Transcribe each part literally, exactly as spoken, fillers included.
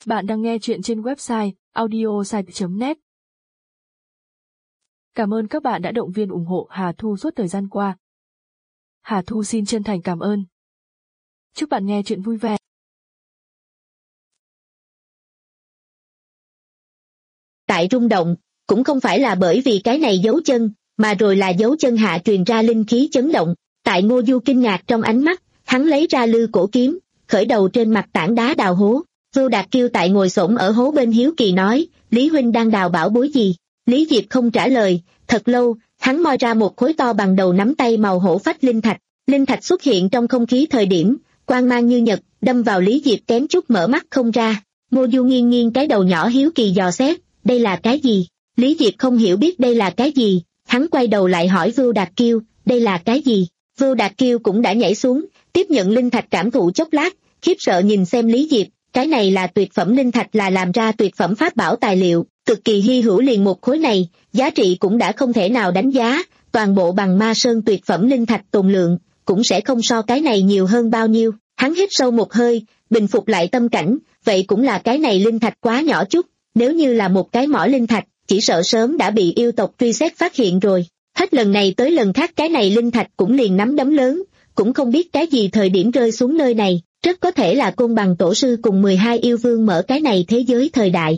Bạn đang nghe chuyện trên website audiosite chấm net. Cảm ơn các bạn đã động viên ủng hộ Hà Thu suốt thời gian qua. Hà Thu xin chân thành cảm ơn. Chúc bạn nghe chuyện vui vẻ. Tại rung động, cũng không phải là bởi vì cái này dấu chân, mà rồi là dấu chân hạ truyền ra linh khí chấn động. Tại Ngô Du kinh ngạc trong ánh mắt, hắn lấy ra lư cổ kiếm, khởi đầu trên mặt tảng đá đào hố. Vưu Đạt Kiêu tại ngồi xổm ở hố bên hiếu kỳ nói, Lý huynh đang đào bảo bối gì? Lý Diệp không trả lời, thật lâu, hắn moi ra một khối to bằng đầu nắm tay màu hổ phách linh thạch. Linh thạch xuất hiện trong không khí thời điểm, quang mang như nhật, đâm vào Lý Diệp kém chút mở mắt không ra. Ngô Du nghiêng nghiêng cái đầu nhỏ hiếu kỳ dò xét, đây là cái gì? Lý Diệp không hiểu biết đây là cái gì, hắn quay đầu lại hỏi Vưu Đạt Kiêu, đây là cái gì? Vưu Đạt Kiêu cũng đã nhảy xuống, tiếp nhận linh thạch cảm thụ chốc lát, khiếp sợ nhìn xem Lý Diệp, cái này là tuyệt phẩm linh thạch, là làm ra tuyệt phẩm pháp bảo tài liệu, cực kỳ hy hữu, liền một khối này, giá trị cũng đã không thể nào đánh giá, toàn bộ Bằng Ma Sơn tuyệt phẩm linh thạch tồn lượng, cũng sẽ không so cái này nhiều hơn bao nhiêu. Hắn hít sâu một hơi, bình phục lại tâm cảnh, vậy cũng là cái này linh thạch quá nhỏ chút, nếu như là một cái mỏ linh thạch, chỉ sợ sớm đã bị yêu tộc truy xét phát hiện rồi. Hết lần này tới lần khác cái này linh thạch cũng liền nắm đấm lớn, cũng không biết cái gì thời điểm rơi xuống nơi này, rất có thể là Côn Bằng tổ sư cùng mười hai yêu vương mở cái này thế giới thời đại.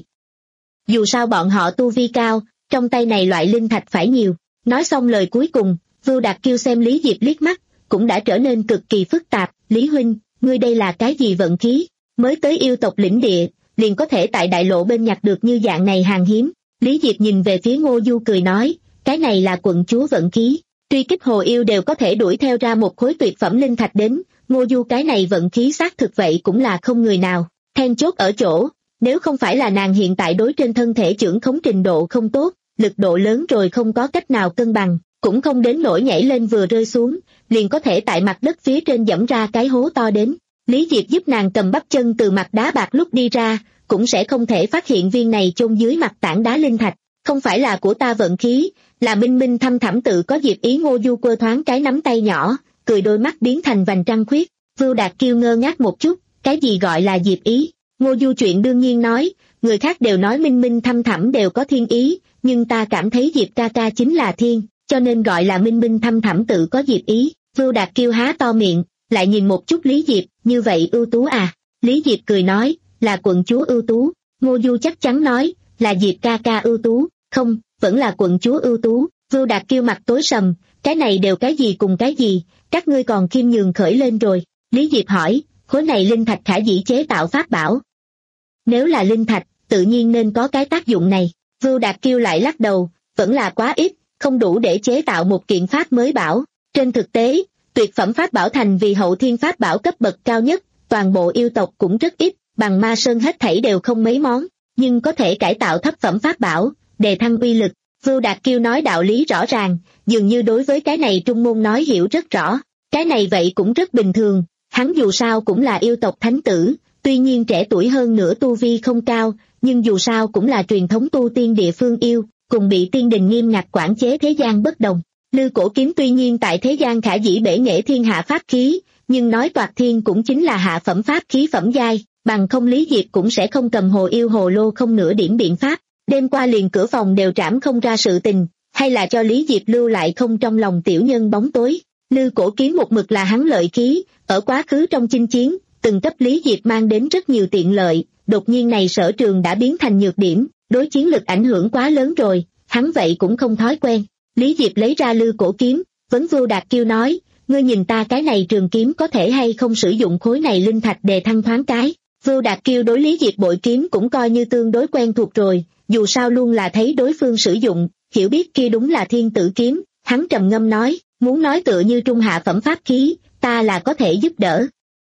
Dù sao bọn họ tu vi cao, trong tay này loại linh thạch phải nhiều. Nói xong lời cuối cùng, Vưu Đạt Kiêu xem Lý Diệp liếc mắt, cũng đã trở nên cực kỳ phức tạp. Lý huynh, ngươi đây là cái gì vận khí? Mới tới yêu tộc lĩnh địa, liền có thể tại đại lộ bên nhặt được như dạng này hàng hiếm. Lý Diệp nhìn về phía Ngô Du cười nói, cái này là quận chúa vận khí. Truy kích hồ yêu đều có thể đuổi theo ra một khối tuyệt phẩm linh thạch đến, Ngô Du cái này vận khí xác thực vậy cũng là không người nào. Then chốt ở chỗ, nếu không phải là nàng hiện tại đối trên thân thể trưởng khống trình độ không tốt, lực độ lớn rồi không có cách nào cân bằng, cũng không đến nỗi nhảy lên vừa rơi xuống, liền có thể tại mặt đất phía trên dẫm ra cái hố to đến. Lý Diệp giúp nàng cầm bắp chân từ mặt đá bạc lúc đi ra, cũng sẽ không thể phát hiện viên này chôn dưới mặt tảng đá linh thạch. Không phải là của ta vận khí, là minh minh thâm thẳm tự có Diệp ý. Ngô Du quơ thoáng cái nắm tay nhỏ, cười đôi mắt biến thành vành trăng khuyết. Vưu Đạt Kiêu ngơ ngác một chút, cái gì gọi là Diệp ý? Ngô Du chuyện đương nhiên nói, người khác đều nói minh minh thâm thẳm đều có thiên ý, nhưng ta cảm thấy Diệp ca ca chính là thiên, cho nên gọi là minh minh thâm thẳm tự có Diệp ý. Vưu Đạt Kiêu há to miệng, lại nhìn một chút Lý Diệp, như vậy ưu tú à? Lý Diệp cười nói, là quận chúa ưu tú. Ngô Du chắc chắn nói, là Diệp ca ca ưu tú, không, vẫn là quận chúa ưu tú. Vưu Đạt Kiêu mặt tối sầm, cái này đều cái gì cùng cái gì, các ngươi còn khiêm nhường khởi lên rồi. Lý Diệp hỏi, khối này linh thạch khả dĩ chế tạo pháp bảo? Nếu là linh thạch, tự nhiên nên có cái tác dụng này. Vưu Đạt Kiêu lại lắc đầu, vẫn là quá ít, không đủ để chế tạo một kiện pháp mới bảo. Trên thực tế, tuyệt phẩm pháp bảo thành vì hậu thiên pháp bảo cấp bậc cao nhất, toàn bộ yêu tộc cũng rất ít, Bằng Ma Sơn hết thảy đều không mấy món, nhưng có thể cải tạo thấp phẩm pháp bảo, đề thăng uy lực. Vưu Đạt Kiêu nói đạo lý rõ ràng, dường như đối với cái này Trung Môn nói hiểu rất rõ. Cái này vậy cũng rất bình thường, hắn dù sao cũng là yêu tộc thánh tử, tuy nhiên trẻ tuổi hơn nữa tu vi không cao, nhưng dù sao cũng là truyền thống tu tiên địa phương yêu, cùng bị tiên đình nghiêm ngặt quản chế thế gian bất đồng. Lư cổ kiếm tuy nhiên tại thế gian khả dĩ bể nghệ thiên hạ pháp khí, nhưng nói toạc thiên cũng chính là hạ phẩm pháp khí phẩm giai, bằng không Lý Diệp cũng sẽ không cầm hồ yêu hồ lô không nửa điểm biện pháp. Đêm qua liền cửa phòng đều trảm không ra sự tình, hay là cho Lý Diệp lưu lại không trong lòng tiểu nhân bóng tối. Lư cổ kiếm một mực là hắn lợi khí, ở quá khứ trong chinh chiến, từng cấp Lý Diệp mang đến rất nhiều tiện lợi, đột nhiên này sở trường đã biến thành nhược điểm, đối chiến lực ảnh hưởng quá lớn rồi, hắn vậy cũng không thói quen. Lý Diệp lấy ra lư cổ kiếm, vấn Vưu Đạt Kiêu nói, ngươi nhìn ta cái này trường kiếm có thể hay không sử dụng khối này linh thạch đề thăng thoáng cái. Vưu Đạt Kiêu đối Lý Diệp bội kiếm cũng coi như tương đối quen thuộc rồi, dù sao luôn là thấy đối phương sử dụng, hiểu biết kia đúng là thiên tử kiếm. Hắn trầm ngâm nói, muốn nói tựa như trung hạ phẩm pháp khí, ta là có thể giúp đỡ.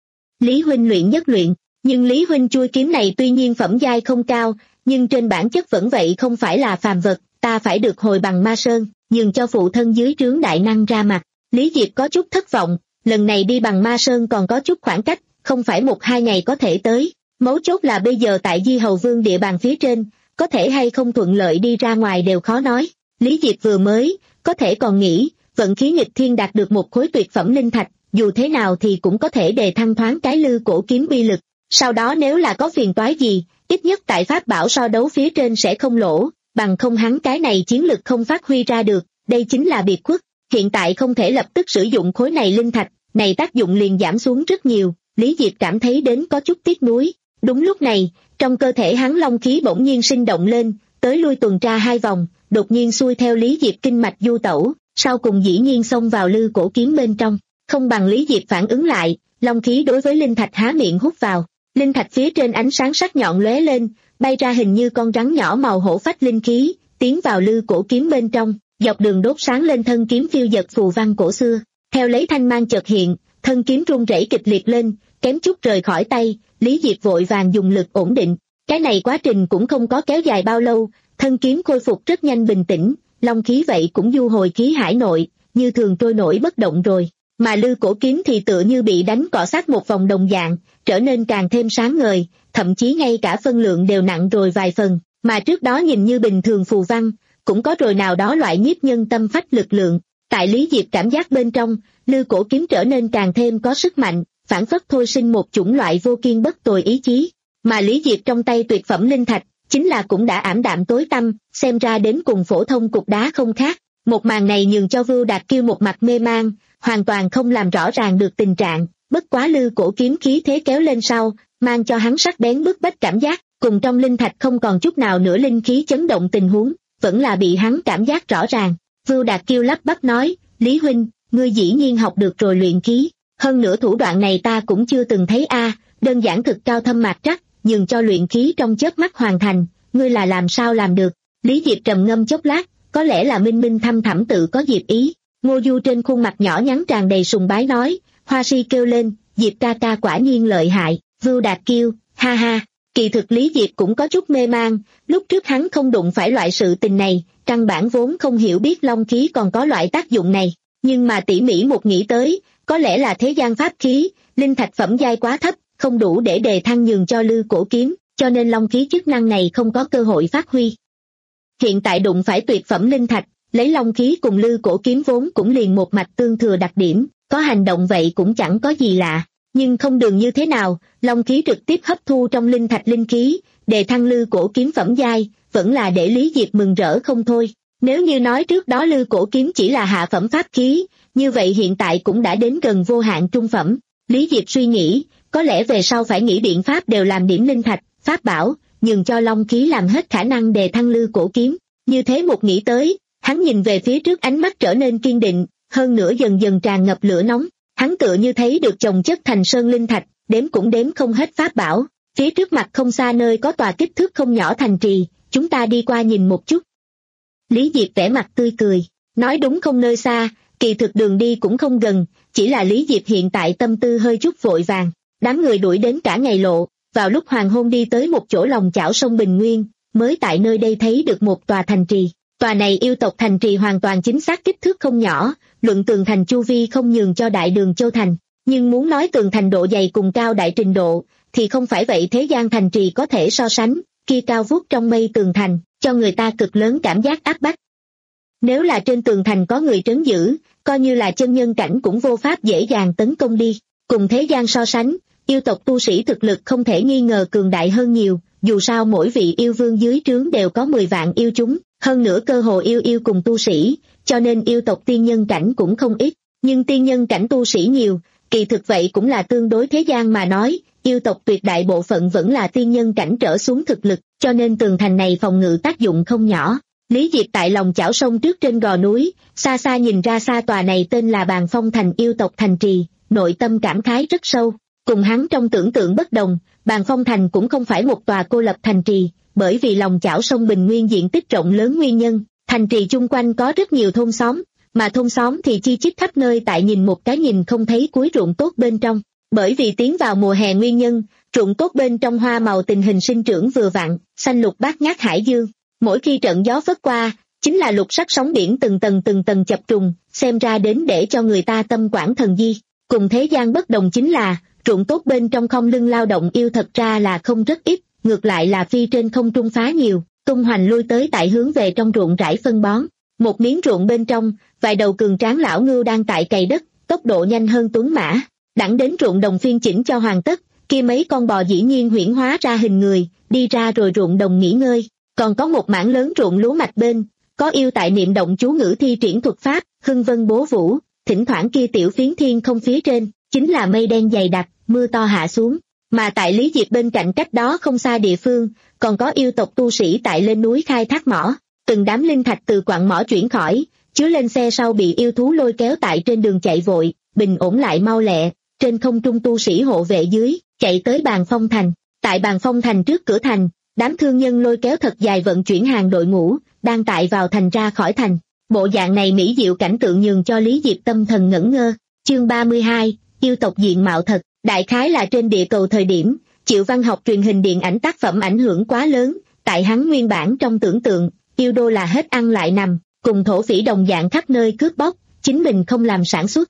Lý huynh luyện nhất luyện, nhưng Lý huynh chui kiếm này tuy nhiên phẩm giai không cao, nhưng trên bản chất vẫn vậy không phải là phàm vật, ta phải được hồi Bằng Ma Sơn, nhường cho phụ thân dưới trướng đại năng ra mặt. Lý Diệp có chút thất vọng, lần này đi Bằng Ma Sơn còn có chút khoảng cách, không phải một hai ngày có thể tới, mấu chốt là bây giờ tại Di Hầu Vương địa bàn phía trên, có thể hay không thuận lợi đi ra ngoài đều khó nói. Lý Diệp vừa mới, có thể còn nghĩ, vận khí nghịch thiên đạt được một khối tuyệt phẩm linh thạch, dù thế nào thì cũng có thể đề thăng thoáng cái lư cổ kiếm uy lực. sau đó nếu là có phiền toái gì, ít nhất tại pháp bảo so đấu phía trên sẽ không lỗ, bằng không hắn cái này chiến lực không phát huy ra được, đây chính là biệt khuất. Hiện tại không thể lập tức sử dụng khối này linh thạch, này tác dụng liền giảm xuống rất nhiều, Lý Diệp cảm thấy đến có chút tiếc nuối. Đúng lúc này, trong cơ thể hắn long khí bỗng nhiên sinh động lên, tới lui tuần tra hai vòng, đột nhiên xuôi theo Lý Diệp kinh mạch du tẩu, sau cùng dĩ nhiên xông vào lư cổ kiếm bên trong, không bằng Lý Diệp phản ứng lại, long khí đối với linh thạch há miệng hút vào, linh thạch phía trên ánh sáng sắc nhọn lóe lên, bay ra hình như con rắn nhỏ màu hổ phách linh khí, tiến vào lư cổ kiếm bên trong, dọc đường đốt sáng lên thân kiếm phiêu dật phù văn cổ xưa, theo lấy thanh mang chợt hiện, thân kiếm rung rẩy kịch liệt lên, kém chút rời khỏi tay, Lý Diệp vội vàng dùng lực ổn định, cái này quá trình cũng không có kéo dài bao lâu, thân kiếm khôi phục rất nhanh bình tĩnh, long khí vậy cũng du hồi khí hải nội, như thường trôi nổi bất động rồi, mà lư cổ kiếm thì tựa như bị đánh cọ sát một vòng đồng dạng, trở nên càng thêm sáng ngời, thậm chí ngay cả phân lượng đều nặng rồi vài phần, mà trước đó nhìn như bình thường phù văn, cũng có rồi nào đó loại nhiếp nhân tâm phách lực lượng. Tại Lý Diệp cảm giác bên trong, lư cổ kiếm trở nên càng thêm có sức mạnh, phản phất thôi sinh một chủng loại vô kiên bất tồi ý chí, mà Lý Diệp trong tay tuyệt phẩm linh thạch, chính là cũng đã ảm đạm tối tăm, xem ra đến cùng phổ thông cục đá không khác. Một màn này nhường cho Vưu Đạt Kiêu một mặt mê mang, hoàn toàn không làm rõ ràng được tình trạng, bất quá lư cổ kiếm khí thế kéo lên sau, mang cho hắn sắc bén bức bách cảm giác, cùng trong linh thạch không còn chút nào nữa linh khí chấn động tình huống, vẫn là bị hắn cảm giác rõ ràng. Vưu Đạt Kiêu lắp bắp nói, Lý huynh, ngươi dĩ nhiên học được rồi luyện khí, hơn nữa thủ đoạn này ta cũng chưa từng thấy a, đơn giản thực cao thâm mạc trắc, nhường cho luyện khí trong chớp mắt hoàn thành, ngươi là làm sao làm được? Lý Diệp trầm ngâm chốc lát, có lẽ là minh minh thâm thẳm tự có Diệp ý. Ngô Du trên khuôn mặt nhỏ nhắn tràn đầy sùng bái nói, Hoa Si kêu lên, Diệp ca ca quả nhiên lợi hại. Vưu Đạt Kiêu, ha ha. Kỳ thực Lý Diệp cũng có chút mê mang, lúc trước hắn không đụng phải loại sự tình này, căn bản vốn không hiểu biết long khí còn có loại tác dụng này, nhưng mà tỉ mỉ một nghĩ tới, có lẽ là thế gian pháp khí, linh thạch phẩm giai quá thấp, không đủ để đề thăng nhường cho lư cổ kiếm, cho nên long khí chức năng này không có cơ hội phát huy. Hiện tại đụng phải tuyệt phẩm linh thạch, lấy long khí cùng lư cổ kiếm vốn cũng liền một mạch tương thừa đặc điểm, có hành động vậy cũng chẳng có gì lạ. Nhưng không đường như thế nào, long khí trực tiếp hấp thu trong linh thạch linh khí, đề thăng lư cổ kiếm phẩm giai, vẫn là để Lý Diệp mừng rỡ không thôi. Nếu như nói trước đó lư cổ kiếm chỉ là hạ phẩm pháp khí, như vậy hiện tại cũng đã đến gần vô hạn trung phẩm. Lý Diệp suy nghĩ, có lẽ về sau phải nghĩ biện pháp đều làm điểm linh thạch, pháp bảo, nhường cho long khí làm hết khả năng đề thăng lư cổ kiếm. Như thế một nghĩ tới, hắn nhìn về phía trước ánh mắt trở nên kiên định, hơn nữa dần dần tràn ngập lửa nóng. Hắn tựa như thấy được chồng chất thành sơn linh thạch, đếm cũng đếm không hết pháp bảo. Phía trước mặt không xa nơi có tòa kích thước không nhỏ thành trì, chúng ta đi qua nhìn một chút. Lý Diệp vẻ mặt tươi cười, nói đúng không nơi xa, kỳ thực đường đi cũng không gần, chỉ là Lý Diệp hiện tại tâm tư hơi chút vội vàng. Đám người đuổi đến cả ngày lộ, vào lúc hoàng hôn đi tới một chỗ lòng chảo sông Bình Nguyên, mới tại nơi đây thấy được một tòa thành trì. Tòa này yêu tộc thành trì hoàn toàn chính xác kích thước không nhỏ, luận tường thành chu vi không nhường cho đại đường Châu Thành, nhưng muốn nói tường thành độ dày cùng cao đại trình độ, thì không phải vậy thế gian thành trì có thể so sánh, kia cao vút trong mây tường thành, cho người ta cực lớn cảm giác áp bách. Nếu là trên tường thành có người trấn giữ, coi như là chân nhân cảnh cũng vô pháp dễ dàng tấn công đi, cùng thế gian so sánh, yêu tộc tu sĩ thực lực không thể nghi ngờ cường đại hơn nhiều, dù sao mỗi vị yêu vương dưới trướng đều có mười vạn yêu chúng, hơn nữa cơ hồ yêu yêu cùng tu sĩ, cho nên yêu tộc tiên nhân cảnh cũng không ít, nhưng tiên nhân cảnh tu sĩ nhiều, kỳ thực vậy cũng là tương đối thế gian mà nói, yêu tộc tuyệt đại bộ phận vẫn là tiên nhân cảnh trở xuống thực lực, cho nên tường thành này phòng ngự tác dụng không nhỏ. Lý Diệp tại lòng chảo sông trước trên gò núi, xa xa nhìn ra xa tòa này tên là Bàn Phong Thành yêu tộc thành trì, nội tâm cảm khái rất sâu. Cùng hắn trong tưởng tượng bất đồng, Bàn Phong Thành cũng không phải một tòa cô lập thành trì, bởi vì lòng chảo sông Bình Nguyên diện tích rộng lớn nguyên nhân, thành trì chung quanh có rất nhiều thôn xóm, mà thôn xóm thì chi chít khắp nơi tại nhìn một cái nhìn không thấy cuối ruộng tốt bên trong. Bởi vì tiến vào mùa hè nguyên nhân, ruộng tốt bên trong hoa màu tình hình sinh trưởng vừa vặn, xanh lục bát ngát hải dương. Mỗi khi trận gió phất qua, chính là lục sắc sóng biển từng tầng từng tầng chập trùng, xem ra đến để cho người ta tâm quản thần di. Cùng thế gian bất đồng chính là, ruộng tốt bên trong không lưng lao động yêu thật ra là không rất ít, ngược lại là phi trên không trung phá nhiều, tung hoành lui tới tại hướng về trong ruộng rải phân bón. Một miếng ruộng bên trong, vài đầu cường tráng lão ngưu đang tại cày đất, tốc độ nhanh hơn tuấn mã. Đẳng đến ruộng đồng phiên chỉnh cho hoàn tất, kia mấy con bò dĩ nhiên huyễn hóa ra hình người, đi ra rồi ruộng đồng nghỉ ngơi, còn có một mảng lớn ruộng lúa mạch bên, có yêu tại niệm động chú ngữ thi triển thuật pháp, hưng vân bố vũ, thỉnh thoảng kia tiểu phiến thiên không phía trên, chính là mây đen dày đặc, mưa to hạ xuống, mà tại Lý Diệp bên cạnh cách đó không xa địa phương, còn có yêu tộc tu sĩ tại lên núi khai thác mỏ, từng đám linh thạch từ quặng mỏ chuyển khỏi, chứa lên xe sau bị yêu thú lôi kéo tại trên đường chạy vội, bình ổn lại mau lẹ, trên không trung tu sĩ hộ vệ dưới, chạy tới Bàn Phong Thành, tại Bàn Phong Thành trước cửa thành, đám thương nhân lôi kéo thật dài vận chuyển hàng đội ngũ, đang tại vào thành ra khỏi thành, bộ dạng này mỹ diệu cảnh tượng nhường cho Lý Diệp tâm thần ngẩn ngơ. Chương ba mươi hai, yêu tộc diện mạo thật, đại khái là trên địa cầu thời điểm, chịu văn học truyền hình điện ảnh tác phẩm ảnh hưởng quá lớn, tại hắn nguyên bản trong tưởng tượng, yêu đô là hết ăn lại nằm, cùng thổ phỉ đồng dạng khắp nơi cướp bóc, chính mình không làm sản xuất.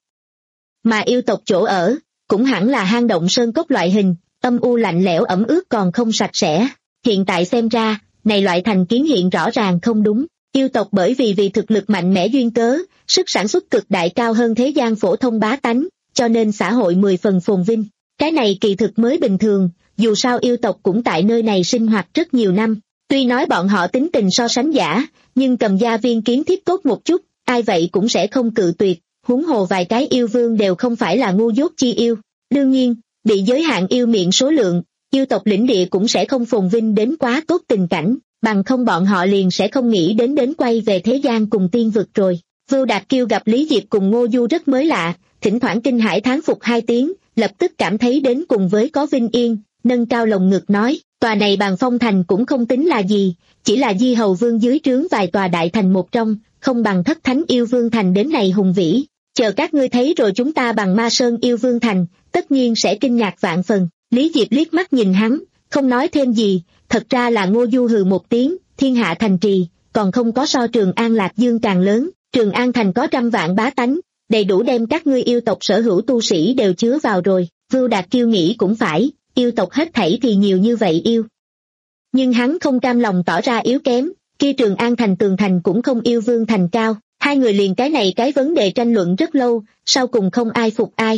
Mà yêu tộc chỗ ở, cũng hẳn là hang động sơn cốc loại hình, âm u lạnh lẽo ẩm ướt còn không sạch sẽ. Hiện tại xem ra, này loại thành kiến hiện rõ ràng không đúng. Yêu tộc bởi vì vì thực lực mạnh mẽ duyên cớ, sức sản xuất cực đại cao hơn thế gian phổ thông bá tánh, cho nên xã hội mười phần phồn vinh. Cái này kỳ thực mới bình thường, dù sao yêu tộc cũng tại nơi này sinh hoạt rất nhiều năm. Tuy nói bọn họ tính tình so sánh giả, nhưng cầm gia viên kiến thiết tốt một chút, ai vậy cũng sẽ không cự tuyệt, huống hồ vài cái yêu vương đều không phải là ngu dốt chi yêu. Đương nhiên, bị giới hạn yêu miệng số lượng, yêu tộc lĩnh địa cũng sẽ không phồn vinh đến quá tốt tình cảnh, bằng không bọn họ liền sẽ không nghĩ đến đến quay về thế gian cùng tiên vực rồi. Vưu Đạt Kiêu gặp Lý Diệp cùng Ngô Du rất mới lạ, thỉnh thoảng kinh hãi thán phục hai tiếng, lập tức cảm thấy đến cùng với có vinh yên, nâng cao lồng ngực nói, tòa này Bàn Phong Thành cũng không tính là gì, chỉ là Di Hầu Vương dưới trướng vài tòa đại thành một trong, không bằng Thất Thánh Yêu Vương Thành đến này hùng vĩ. Chờ các ngươi thấy rồi chúng ta bằng Ma Sơn Yêu Vương Thành, tất nhiên sẽ kinh ngạc vạn phần. Lý Diệp liếc mắt nhìn hắn, không nói thêm gì, thật ra là Ngô Du hừ một tiếng, thiên hạ thành trì, còn không có so Trường An Lạc Dương càng lớn, Trường An Thành có trăm vạn bá tánh, đầy đủ đem các ngươi yêu tộc sở hữu tu sĩ đều chứa vào rồi. Vưu Đạt Kiêu nghĩ cũng phải, yêu tộc hết thảy thì nhiều như vậy yêu. Nhưng hắn không cam lòng tỏ ra yếu kém, kia Trường An Thành tường thành cũng không yêu Vương Thành cao, hai người liền cái này cái vấn đề tranh luận rất lâu, sau cùng không ai phục ai.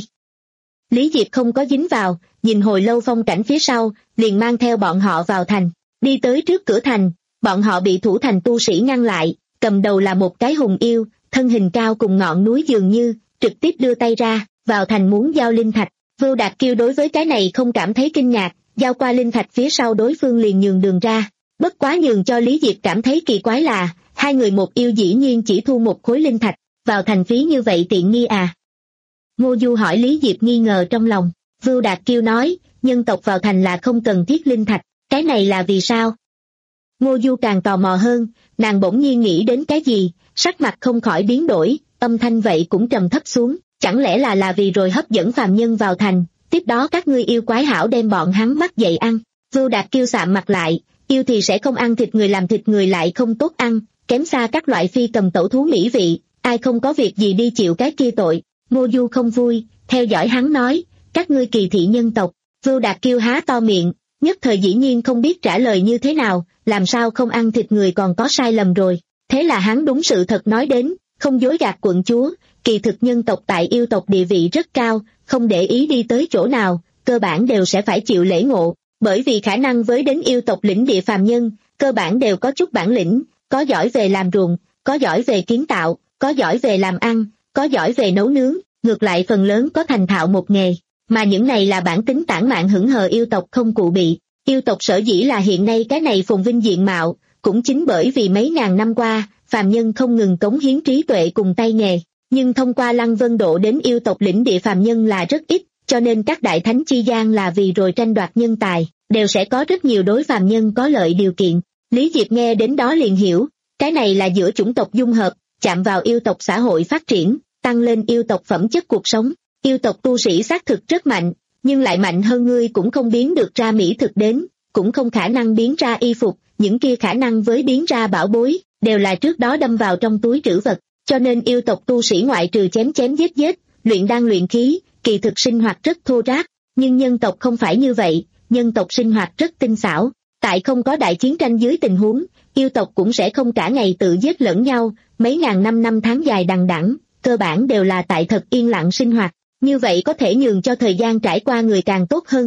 Lý Diệp không có dính vào, nhìn hồi lâu phong cảnh phía sau, liền mang theo bọn họ vào thành, đi tới trước cửa thành, bọn họ bị thủ thành tu sĩ ngăn lại, cầm đầu là một cái hùng yêu, thân hình cao cùng ngọn núi dường như, trực tiếp đưa tay ra, vào thành muốn giao linh thạch. Vưu Đạt Kiêu đối với cái này không cảm thấy kinh ngạc, giao qua linh thạch phía sau đối phương liền nhường đường ra. Bất quá nhường cho Lý Diệp cảm thấy kỳ quái là, hai người một yêu dĩ nhiên chỉ thu một khối linh thạch, vào thành phí như vậy tiện nghi à? Ngô Du hỏi Lý Diệp nghi ngờ trong lòng. Vưu Đạt Kiêu nói, nhân tộc vào thành là không cần thiết linh thạch, cái này là vì sao? Ngô Du càng tò mò hơn, nàng bỗng nhiên nghĩ đến cái gì, sắc mặt không khỏi biến đổi, âm thanh vậy cũng trầm thấp xuống, chẳng lẽ là là vì rồi hấp dẫn phàm nhân vào thành, tiếp đó các ngươi yêu quái hảo đem bọn hắn bắt dậy ăn. Vưu Đạt Kiêu sạm mặt lại, yêu thì sẽ không ăn thịt người, làm thịt người lại không tốt ăn, kém xa các loại phi cầm tẩu thú mỹ vị, ai không có việc gì đi chịu cái kia tội. Ngô Du không vui, theo dõi hắn nói, các ngươi kỳ thị nhân tộc. Vưu Đạt Kiêu há to miệng, nhất thời dĩ nhiên không biết trả lời như thế nào, làm sao không ăn thịt người còn có sai lầm rồi. Thế là hắn đúng sự thật nói đến, không dối gạt quận chúa, kỳ thực nhân tộc tại yêu tộc địa vị rất cao, không để ý đi tới chỗ nào, cơ bản đều sẽ phải chịu lễ ngộ, bởi vì khả năng với đến yêu tộc lĩnh địa phàm nhân, cơ bản đều có chút bản lĩnh, có giỏi về làm ruộng, có giỏi về kiến tạo, có giỏi về làm ăn, có giỏi về nấu nướng, ngược lại phần lớn có thành thạo một nghề, mà những này là bản tính tản mạn hững hờ yêu tộc không cụ bị. Yêu tộc sở dĩ là hiện nay cái này phồn vinh diện mạo, cũng chính bởi vì mấy ngàn năm qua, phàm nhân không ngừng cống hiến trí tuệ cùng tay nghề, nhưng thông qua Lăng Vân Độ đến yêu tộc lĩnh địa phàm nhân là rất ít, cho nên các đại thánh chi gian là vì rồi tranh đoạt nhân tài, đều sẽ có rất nhiều đối phàm nhân có lợi điều kiện. Lý Diệp nghe đến đó liền hiểu, cái này là giữa chủng tộc dung hợp, chạm vào yêu tộc xã hội phát triển, tăng lên yêu tộc phẩm chất cuộc sống. Yêu tộc tu sĩ xác thực rất mạnh, nhưng lại mạnh hơn ngươi cũng không biến được ra mỹ thực đến, cũng không khả năng biến ra y phục, những kia khả năng với biến ra bảo bối, đều là trước đó đâm vào trong túi trữ vật, cho nên yêu tộc tu sĩ ngoại trừ chém chém giết giết, luyện đan luyện khí, kỳ thực sinh hoạt rất thô ráp, nhưng nhân tộc không phải như vậy, nhân tộc sinh hoạt rất tinh xảo, tại không có đại chiến tranh dưới tình huống, yêu tộc cũng sẽ không cả ngày tự giết lẫn nhau, mấy ngàn năm năm tháng dài đằng đẵng, cơ bản đều là tại thật yên lặng sinh hoạt. Như vậy có thể nhường cho thời gian trải qua người càng tốt hơn tộc,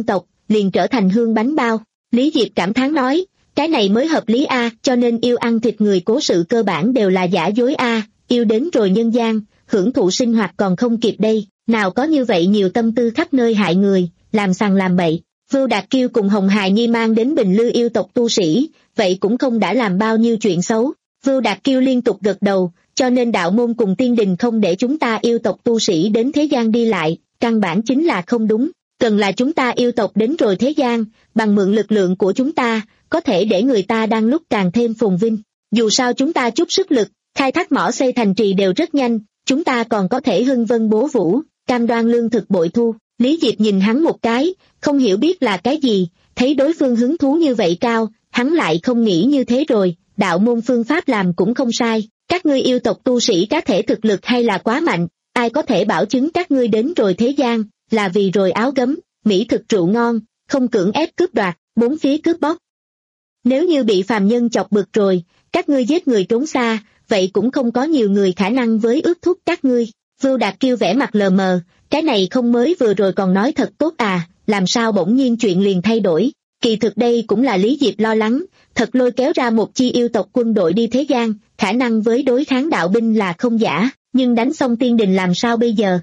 liền trở thành hương bánh bao. Lý Diệp cảm thán nói, cái này mới hợp lý a, cho nên yêu ăn thịt người cố sự cơ bản đều là giả dối a, yêu đến rồi nhân gian, hưởng thụ sinh hoạt còn không kịp đây, nào có như vậy nhiều tâm tư khắp nơi hại người, làm sằng làm bậy. Vưu Đạt Kiêu cùng Hồng Hài Nhi mang đến Bình Lư yêu tộc tu sĩ, vậy cũng không đã làm bao nhiêu chuyện xấu. Vưu Đạt Kiêu liên tục gật đầu, cho nên đạo môn cùng tiên đình không để chúng ta yêu tộc tu sĩ đến thế gian đi lại, căn bản chính là không đúng. Cần là chúng ta yêu tộc đến rồi thế gian, bằng mượn lực lượng của chúng ta, có thể để người ta đang lúc càng thêm phồn vinh. Dù sao chúng ta chút sức lực, khai thác mỏ xây thành trì đều rất nhanh, chúng ta còn có thể hưng vân bố vũ, cam đoan lương thực bội thu. Lý Diệp nhìn hắn một cái, không hiểu biết là cái gì, thấy đối phương hứng thú như vậy cao, hắn lại không nghĩ như thế rồi, đạo môn phương pháp làm cũng không sai, các ngươi yêu tộc tu sĩ cá thể thực lực hay là quá mạnh, ai có thể bảo chứng các ngươi đến rồi thế gian, là vì rồi áo gấm, mỹ thực rượu ngon, không cưỡng ép cướp đoạt, bốn phía cướp bóc. Nếu như bị phàm nhân chọc bực rồi, các ngươi giết người trốn xa, vậy cũng không có nhiều người khả năng với ước thúc các ngươi. Vưu Đạt Kiêu vẻ mặt lờ mờ, cái này không mới vừa rồi còn nói thật tốt à, làm sao bỗng nhiên chuyện liền thay đổi. Kỳ thực đây cũng là Lý Diệp lo lắng, thật lôi kéo ra một chi yêu tộc quân đội đi thế gian, khả năng với đối kháng đạo binh là không giả, nhưng đánh xong tiên đình làm sao bây giờ?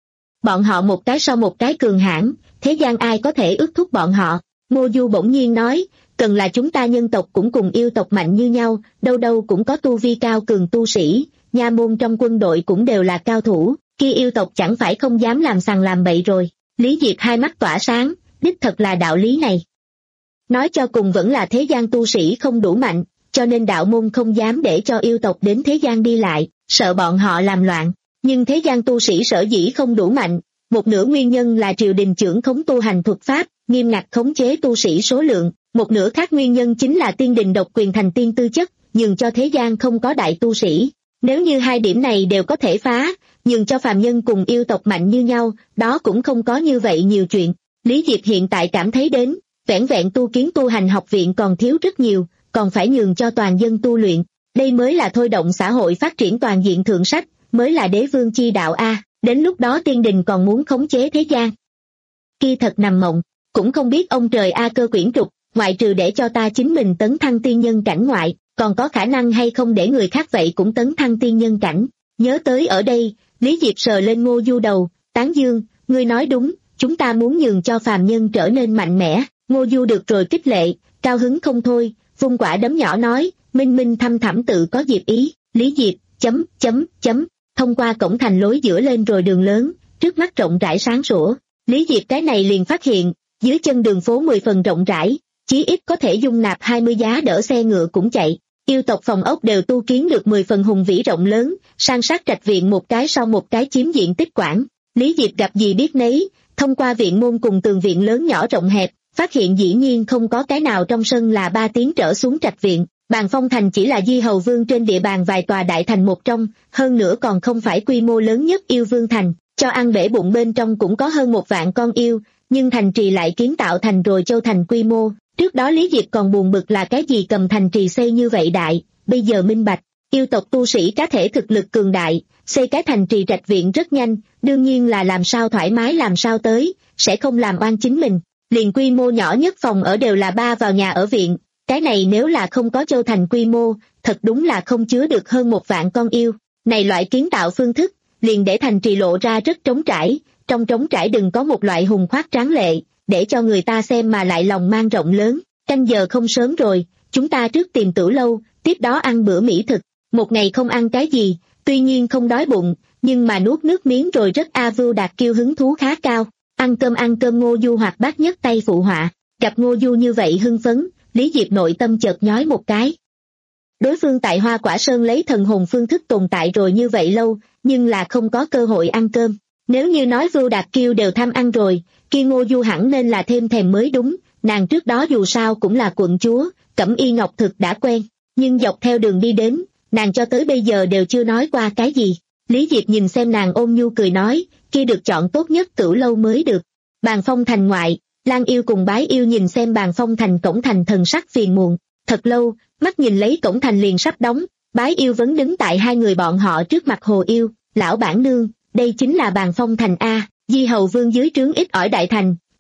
Bọn họ một cái sau một cái cường hãn, thế gian ai có thể ước thúc bọn họ? Ngô Du bỗng nhiên nói, cần là chúng ta nhân tộc cũng cùng yêu tộc mạnh như nhau, đâu đâu cũng có tu vi cao cường tu sĩ, nha môn trong quân đội cũng đều là cao thủ, kia yêu tộc chẳng phải không dám làm sằng làm bậy rồi. Lý Diệp hai mắt tỏa sáng, đích thật là đạo lý này. Nói cho cùng vẫn là thế gian tu sĩ không đủ mạnh, cho nên đạo môn không dám để cho yêu tộc đến thế gian đi lại, sợ bọn họ làm loạn. Nhưng thế gian tu sĩ sở dĩ không đủ mạnh, một nửa nguyên nhân là triều đình trưởng khống tu hành thuật pháp, nghiêm ngặt khống chế tu sĩ số lượng, một nửa khác nguyên nhân chính là tiên đình độc quyền thành tiên tư chất, nhường cho thế gian không có đại tu sĩ. Nếu như hai điểm này đều có thể phá, nhường cho phàm nhân cùng yêu tộc mạnh như nhau, đó cũng không có như vậy nhiều chuyện. Lý Diệp hiện tại cảm thấy đến, vẻn vẹn tu kiến tu hành học viện còn thiếu rất nhiều, còn phải nhường cho toàn dân tu luyện. Đây mới là thôi động xã hội phát triển toàn diện thượng sách, mới là đế vương chi đạo A, đến lúc đó tiên đình còn muốn khống chế thế gian. Kia thật nằm mộng, cũng không biết ông trời A cơ quyển trục, ngoại trừ để cho ta chính mình tấn thăng tiên nhân cảnh ngoại, còn có khả năng hay không để người khác vậy cũng tấn thăng tiên nhân cảnh. Nhớ tới ở đây, Lý Diệp sờ lên Ngô Du đầu, tán dương, ngươi nói đúng, chúng ta muốn nhường cho phàm nhân trở nên mạnh mẽ. Ngô Du được rồi kích lệ, cao hứng không thôi, vung quả đấm nhỏ nói, minh minh thăm thẳm tự có Diệp ý. Lý Diệp, chấm, chấm, chấm, thông qua cổng thành lối giữa lên rồi đường lớn, trước mắt rộng rãi sáng sủa. Lý Diệp cái này liền phát hiện, dưới chân đường phố mười phần rộng rãi, chí ít có thể dung nạp hai mươi giá đỡ xe ngựa cũng chạy. Yêu tộc phòng ốc đều tu kiến được mười phần hùng vĩ rộng lớn, san sát trạch viện một cái sau một cái chiếm diện tích quảng. Lý Diệp gặp gì biết nấy, thông qua viện môn cùng tường viện lớn nhỏ rộng hẹp, phát hiện dĩ nhiên không có cái nào trong sân là ba tiếng trở xuống trạch viện. Bàn Phong Thành chỉ là Di Hầu Vương trên địa bàn vài tòa đại thành một trong, hơn nữa còn không phải quy mô lớn nhất yêu vương thành, cho ăn bể bụng bên trong cũng có hơn một vạn con yêu, nhưng thành trì lại kiến tạo thành rồi châu thành quy mô. Trước đó Lý Diệp còn buồn bực là cái gì cầm thành trì xây như vậy đại, bây giờ minh bạch, yêu tộc tu sĩ cá thể thực lực cường đại, xây cái thành trì trạch viện rất nhanh, đương nhiên là làm sao thoải mái làm sao tới, sẽ không làm oan chính mình. Liền quy mô nhỏ nhất phòng ở đều là ba vào nhà ở viện, cái này nếu là không có châu thành quy mô, thật đúng là không chứa được hơn một vạn con yêu. Này loại kiến tạo phương thức, liền để thành trì lộ ra rất trống trải, trong trống trải đừng có một loại hùng khoát tráng lệ, để cho người ta xem mà lại lòng mang rộng lớn. Canh giờ không sớm rồi, chúng ta trước tìm Tử lâu, tiếp đó ăn bữa mỹ thực. Một ngày không ăn cái gì, tuy nhiên không đói bụng, nhưng mà nuốt nước miếng rồi rất a Vưu Đạt Kiêu hứng thú khá cao. Ăn cơm ăn cơm. Ngô Du hoạt bát nhất tay phụ họa, gặp Ngô Du như vậy hưng phấn, Lý Diệp nội tâm chợt nhói một cái. Đối phương tại Hoa Quả Sơn lấy thần hồn phương thức tồn tại rồi như vậy lâu, nhưng là không có cơ hội ăn cơm. Nếu như nói Vưu Đạt Kiêu đều tham ăn rồi, kia Ngô Du hẳn nên là thêm thèm mới đúng, nàng trước đó dù sao cũng là quận chúa, Cẩm Y Ngọc Thực đã quen, nhưng dọc theo đường đi đến, nàng cho tới bây giờ đều chưa nói qua cái gì. Lý Diệp nhìn xem nàng ôn nhu cười nói, kia được chọn tốt nhất Tử lâu mới được. Bàn Phong Thành ngoại, Lan Yêu cùng Bái Yêu nhìn xem Bàn Phong Thành cổng thành thần sắc phiền muộn, thật lâu, mắt nhìn lấy cổng thành liền sắp đóng, Bái Yêu vẫn đứng tại hai người bọn họ trước mặt Hồ Yêu, lão bản nương, đây chính là Bàn Phong Thành A, Di Hầu Vương dưới trướng ít ỏi đại thành,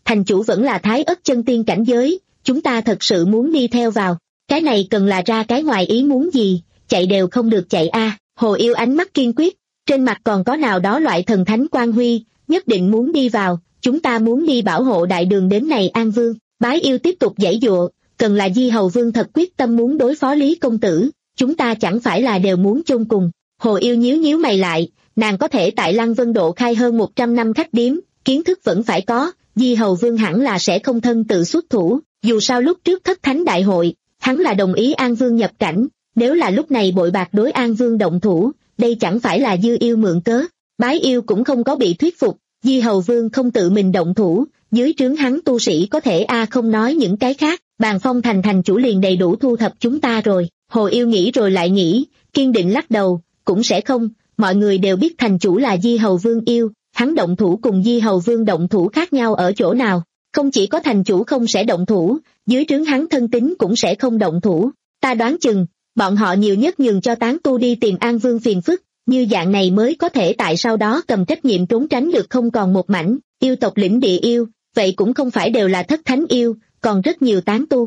thành chủ vẫn là thái ất chân tiên cảnh giới, chúng ta thật sự muốn đi theo vào. Cái này cần là ra cái ngoài ý muốn gì, chạy đều không được chạy a. À. Hồ Yêu ánh mắt kiên quyết, trên mặt còn có nào đó loại thần thánh quang huy, nhất định muốn đi vào, chúng ta muốn đi bảo hộ đại đường đến này An Vương. Bái Yêu tiếp tục giãy dụa, cần là Di Hầu Vương thật quyết tâm muốn đối phó Lý công tử, chúng ta chẳng phải là đều muốn chôn cùng. Hồ Yêu nhíu nhíu mày lại, nàng có thể tại Lăng Vân Độ khai hơn một trăm năm khách điếm, kiến thức vẫn phải có, Di Hầu Vương hẳn là sẽ không thân tự xuất thủ, dù sao lúc trước thất thánh đại hội, hắn là đồng ý An Vương nhập cảnh, nếu là lúc này bội bạc đối An Vương động thủ, đây chẳng phải là Dư Yêu mượn cớ. Bái Yêu cũng không có bị thuyết phục, Di Hầu Vương không tự mình động thủ, dưới trướng hắn tu sĩ có thể a không nói những cái khác, Bàn Phong thành thành chủ liền đầy đủ thu thập chúng ta rồi. Hồ Yêu nghĩ rồi lại nghĩ, kiên định lắc đầu, cũng sẽ không, mọi người đều biết thành chủ là Di Hầu Vương yêu, hắn động thủ cùng Di Hầu Vương động thủ khác nhau ở chỗ nào, không chỉ có thành chủ không sẽ động thủ, dưới trướng hắn thân tín cũng sẽ không động thủ, ta đoán chừng, bọn họ nhiều nhất nhường cho tán tu đi tìm An Vương phiền phức, như dạng này mới có thể tại sau đó cầm trách nhiệm trốn tránh được không còn một mảnh. Yêu tộc lĩnh địa yêu, vậy cũng không phải đều là thất thánh yêu, còn rất nhiều tán tu.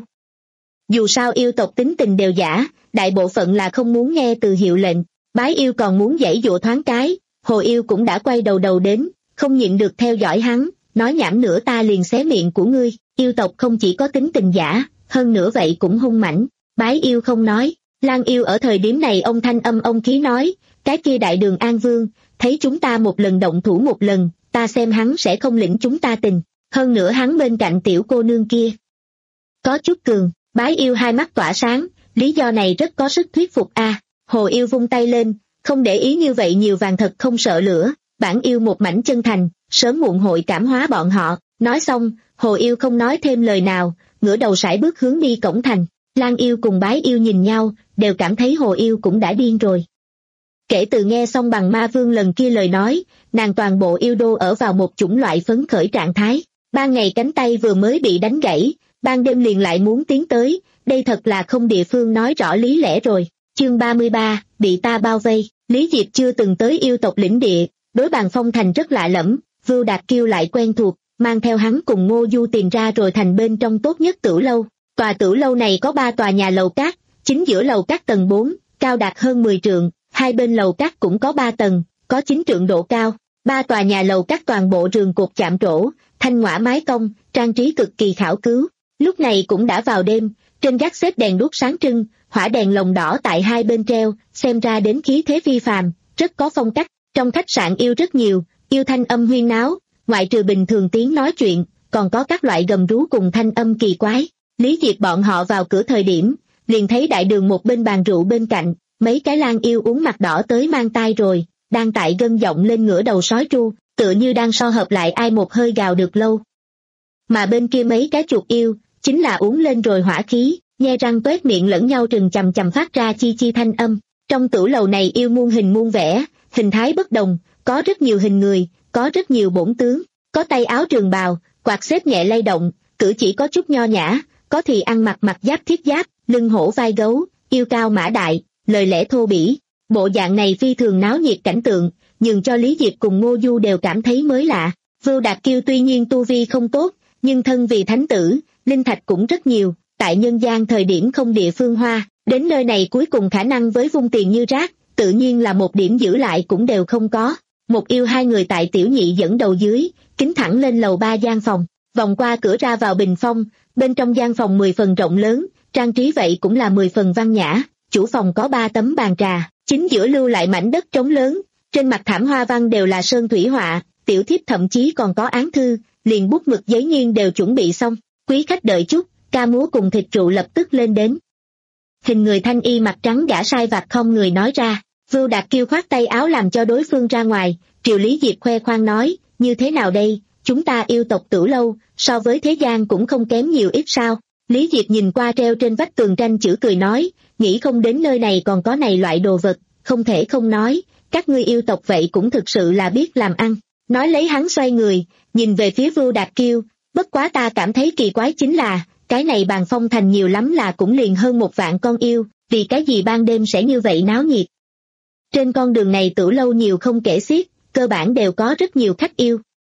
Dù sao yêu tộc tính tình đều giả, đại bộ phận là không muốn nghe từ hiệu lệnh. Bái Yêu còn muốn giãy dụa thoáng cái, Hồ Yêu cũng đã quay đầu đầu đến, không nhịn được theo dõi hắn, nói nhảm nữa ta liền xé miệng của ngươi. Yêu tộc không chỉ có tính tình giả, hơn nữa vậy cũng hung mãnh. Bái Yêu không nói, Lan Yêu ở thời điểm này ông thanh âm ông khí nói, cái kia đại đường An Vương, thấy chúng ta một lần động thủ một lần, ta xem hắn sẽ không lĩnh chúng ta tình, hơn nữa hắn bên cạnh tiểu cô nương kia có chút cường. Bái Yêu hai mắt tỏa sáng, lý do này rất có sức thuyết phục a. À. Hồ Yêu vung tay lên, không để ý như vậy nhiều vàng thật không sợ lửa, bản yêu một mảnh chân thành, sớm muộn hội cảm hóa bọn họ. Nói xong, Hồ Yêu không nói thêm lời nào, ngửa đầu sải bước hướng đi cổng thành. Lan Yêu cùng Bái Yêu nhìn nhau, đều cảm thấy Hồ Yêu cũng đã điên rồi. Kể từ nghe xong Bằng Ma Vương lần kia lời nói, nàng toàn bộ yêu đô ở vào một chủng loại phấn khởi trạng thái. Ban ngày cánh tay vừa mới bị đánh gãy, ban đêm liền lại muốn tiến tới, đây thật là không địa phương nói rõ lý lẽ rồi. Chương ba mươi ba, bị ta bao vây. Lý Diệp chưa từng tới yêu tộc lĩnh địa, đối Bàn Phong thành rất lạ lẫm, Vưu Đạt Kiêu lại quen thuộc, mang theo hắn cùng Ngô Du tìm ra rồi thành bên trong tốt nhất tử lâu. Tòa tử lâu này có ba tòa nhà lầu cát, chính giữa lầu cát tầng bốn, cao đạt hơn mười trượng, hai bên lầu cát cũng có ba tầng, có chín trượng độ cao. Ba tòa nhà lầu cát toàn bộ rường cột chạm trổ, thanh ngõa mái cong, trang trí cực kỳ khảo cứu. Lúc này cũng đã vào đêm, trên gác xếp đèn đuốc sáng trưng, hỏa đèn lồng đỏ tại hai bên treo, xem ra đến khí thế phi phàm, rất có phong cách. Trong khách sạn yêu rất nhiều, yêu thanh âm huyên náo, ngoại trừ bình thường tiếng nói chuyện, còn có các loại gầm rú cùng thanh âm kỳ quái. Lý Diệp bọn họ vào cửa thời điểm, liền thấy đại đường một bên bàn rượu bên cạnh, mấy cái lang yêu uống mặt đỏ tới mang tai rồi, đang tại gân giọng lên ngửa đầu sói tru, tựa như đang so hợp lại ai một hơi gào được lâu. Mà bên kia mấy cái chuột yêu, chính là uống lên rồi hỏa khí, nhe răng toét miệng lẫn nhau trừng chằm chằm phát ra chi chi thanh âm. Trong tửu lầu này yêu muôn hình muôn vẻ, hình thái bất đồng, có rất nhiều hình người, có rất nhiều bổn tướng, có tay áo trường bào, quạt xếp nhẹ lay động, cử chỉ có chút nho nhã, có thì ăn mặc mặc giáp thiết giáp, lưng hổ vai gấu, yêu cao mã đại, lời lẽ thô bỉ. Bộ dạng này phi thường náo nhiệt cảnh tượng, nhưng cho Lý Diệp cùng Ngô Du đều cảm thấy mới lạ. Vưu Đạt Kiêu tuy nhiên tu vi không tốt, nhưng thân vì thánh tử, linh thạch cũng rất nhiều, tại nhân gian thời điểm không địa phương hoa, đến nơi này cuối cùng khả năng với vung tiền như rác, tự nhiên là một điểm giữ lại cũng đều không có. Một yêu hai người tại tiểu nhị dẫn đầu dưới, kính thẳng lên lầu ba gian phòng, vòng qua cửa ra vào bình phong, bên trong gian phòng mười phần rộng lớn, trang trí vậy cũng là mười phần văn nhã. Chủ phòng có ba tấm bàn trà, chính giữa lưu lại mảnh đất trống lớn, trên mặt thảm hoa văn đều là sơn thủy họa, tiểu thiếp thậm chí còn có án thư, liền bút mực giấy nghiên đều chuẩn bị xong. Quý khách đợi chút, ca múa cùng thịt rượu lập tức lên đến. Hình người thanh y mặt trắng gã sai vặt không người nói ra. Vưu Đạt Kiêu khoát tay áo làm cho đối phương ra ngoài. Triều Lý Diệp khoe khoang nói, như thế nào đây, chúng ta yêu tộc Tử Lâu, so với thế gian cũng không kém nhiều ít sao. Lý Diệp nhìn qua treo trên vách tường tranh chữ cười nói, nghĩ không đến nơi này còn có này loại đồ vật, không thể không nói, các ngươi yêu tộc vậy cũng thực sự là biết làm ăn. Nói lấy hắn xoay người, nhìn về phía Vưu Đạt Kiêu, bất quá ta cảm thấy kỳ quái chính là, cái này Bàn Phong thành nhiều lắm là cũng liền hơn một vạn con yêu, vì cái gì ban đêm sẽ như vậy náo nhiệt. Trên con đường này Tử Lâu nhiều không kể xiết, cơ bản đều có rất nhiều khách yêu,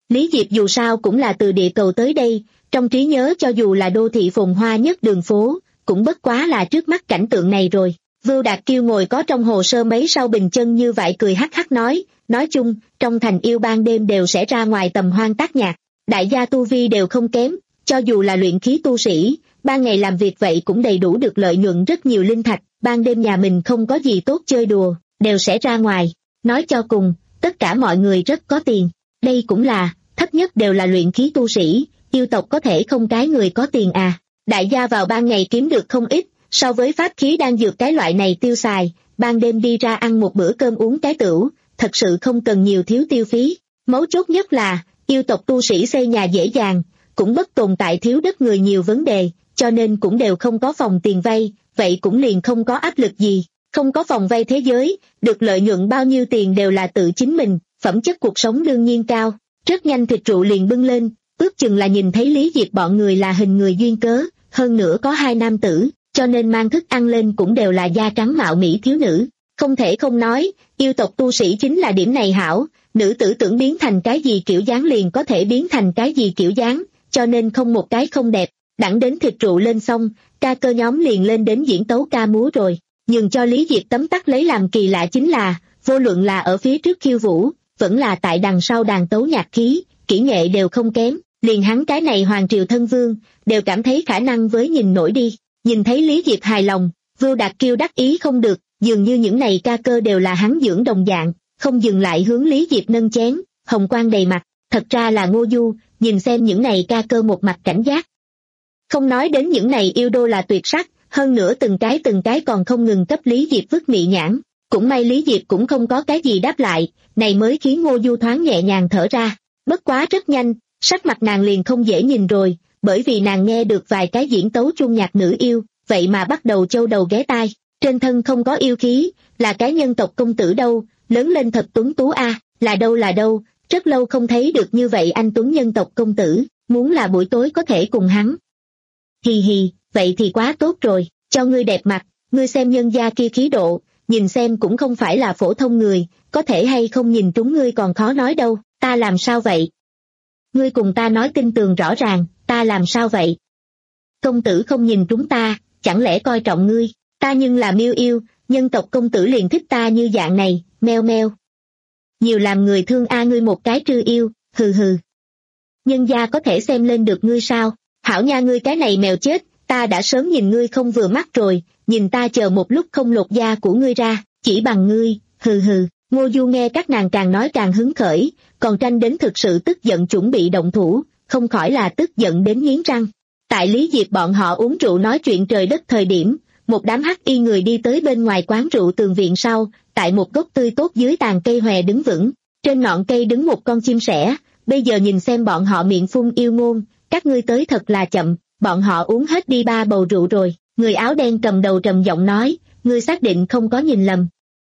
Lý Diệp dù sao cũng là từ địa cầu tới đây, trong trí nhớ cho dù là đô thị phồn hoa nhất đường phố, cũng bất quá là trước mắt cảnh tượng này rồi. Vưu Đạt Kiêu ngồi có trong hồ sơ mấy sau bình chân như vậy cười hắc hắc nói, nói chung, trong thành yêu ban đêm đều sẽ ra ngoài tầm hoang tác nhạc, đại gia tu vi đều không kém, cho dù là luyện khí tu sĩ, ban ngày làm việc vậy cũng đầy đủ được lợi nhuận rất nhiều linh thạch, ban đêm nhà mình không có gì tốt chơi đùa, đều sẽ ra ngoài, nói cho cùng, tất cả mọi người rất có tiền, đây cũng là, thấp nhất đều là luyện khí tu sĩ, yêu tộc có thể không cái người có tiền à, đại gia vào ban ngày kiếm được không ít, so với pháp khí đang dược cái loại này tiêu xài, ban đêm đi ra ăn một bữa cơm uống cái tửu, thật sự không cần nhiều thiếu tiêu phí, mấu chốt nhất là, yêu tộc tu sĩ xây nhà dễ dàng, cũng bất tồn tại thiếu đất người nhiều vấn đề, cho nên cũng đều không có phòng tiền vay, vậy cũng liền không có áp lực gì, không có phòng vay thế giới, được lợi nhuận bao nhiêu tiền đều là tự chính mình, phẩm chất cuộc sống đương nhiên cao, rất nhanh thịt rượu liền bưng lên, ước chừng là nhìn thấy Lý Diệp bọn người là hình người duyên cớ, hơn nữa có hai nam tử, cho nên mang thức ăn lên cũng đều là da trắng mạo mỹ thiếu nữ, không thể không nói, yêu tộc tu sĩ chính là điểm này hảo, nữ tử tưởng biến thành cái gì kiểu dáng liền có thể biến thành cái gì kiểu dáng, cho nên không một cái không đẹp, đẳng đến thịt rượu lên xong, ca cơ nhóm liền lên đến diễn tấu ca múa rồi, nhưng cho Lý Diệp tấm tắc lấy làm kỳ lạ chính là, vô luận là ở phía trước khiêu vũ, vẫn là tại đằng sau đàn tấu nhạc khí, kỹ nghệ đều không kém, liền hắn cái này hoàng triều thân vương, đều cảm thấy khả năng với nhìn nổi đi, nhìn thấy Lý Diệp hài lòng, Vưu Đạt Kiêu đắc ý không được, dường như những này ca cơ đều là hắn dưỡng đồng dạng, không dừng lại hướng Lý Diệp nâng chén, hồng quang đầy mặt, thật ra là Ngô Du, nhìn xem những này ca cơ một mặt cảnh giác. Không nói đến những này yêu đô là tuyệt sắc, hơn nữa từng cái từng cái còn không ngừng cấp Lý Diệp vứt mị nhãn, cũng may Lý Diệp cũng không có cái gì đáp lại, này mới khiến Ngô Du thoáng nhẹ nhàng thở ra, bất quá rất nhanh, sắc mặt nàng liền không dễ nhìn rồi, bởi vì nàng nghe được vài cái diễn tấu chuông nhạc nữ yêu, vậy mà bắt đầu châu đầu ghé tai, trên thân không có yêu khí, là cái nhân tộc công tử đâu, lớn lên thật tuấn tú a, là đâu là đâu, rất lâu không thấy được như vậy anh tuấn nhân tộc công tử, muốn là buổi tối có thể cùng hắn. Hì hì, vậy thì quá tốt rồi, cho ngươi đẹp mặt, ngươi xem nhân gia kia khí độ, nhìn xem cũng không phải là phổ thông người, có thể hay không nhìn trúng ngươi còn khó nói đâu, ta làm sao vậy? Ngươi cùng ta nói tin tường rõ ràng, ta làm sao vậy? Công tử không nhìn trúng ta, chẳng lẽ coi trọng ngươi, ta nhưng là miêu yêu, nhân tộc công tử liền thích ta như dạng này, meo meo. Nhiều làm người thương a ngươi một cái trư yêu, hừ hừ. Nhân gia có thể xem lên được ngươi sao, hảo nha ngươi cái này mèo chết, ta đã sớm nhìn ngươi không vừa mắt rồi, nhìn ta chờ một lúc không lột da của ngươi ra, chỉ bằng ngươi, hừ hừ. Ngô Du nghe các nàng càng nói càng hứng khởi, còn tranh đến thực sự tức giận chuẩn bị động thủ, không khỏi là tức giận đến nghiến răng. Tại Lý Diệp bọn họ uống rượu nói chuyện trời đất thời điểm, một đám hắc y người đi tới bên ngoài quán rượu tường viện sau, tại một gốc tươi tốt dưới tàn cây hòe đứng vững, trên ngọn cây đứng một con chim sẻ, bây giờ nhìn xem bọn họ miệng phun yêu ngôn, các ngươi tới thật là chậm, bọn họ uống hết đi ba bầu rượu rồi, người áo đen cầm đầu trầm giọng nói, ngươi xác định không có nhìn lầm.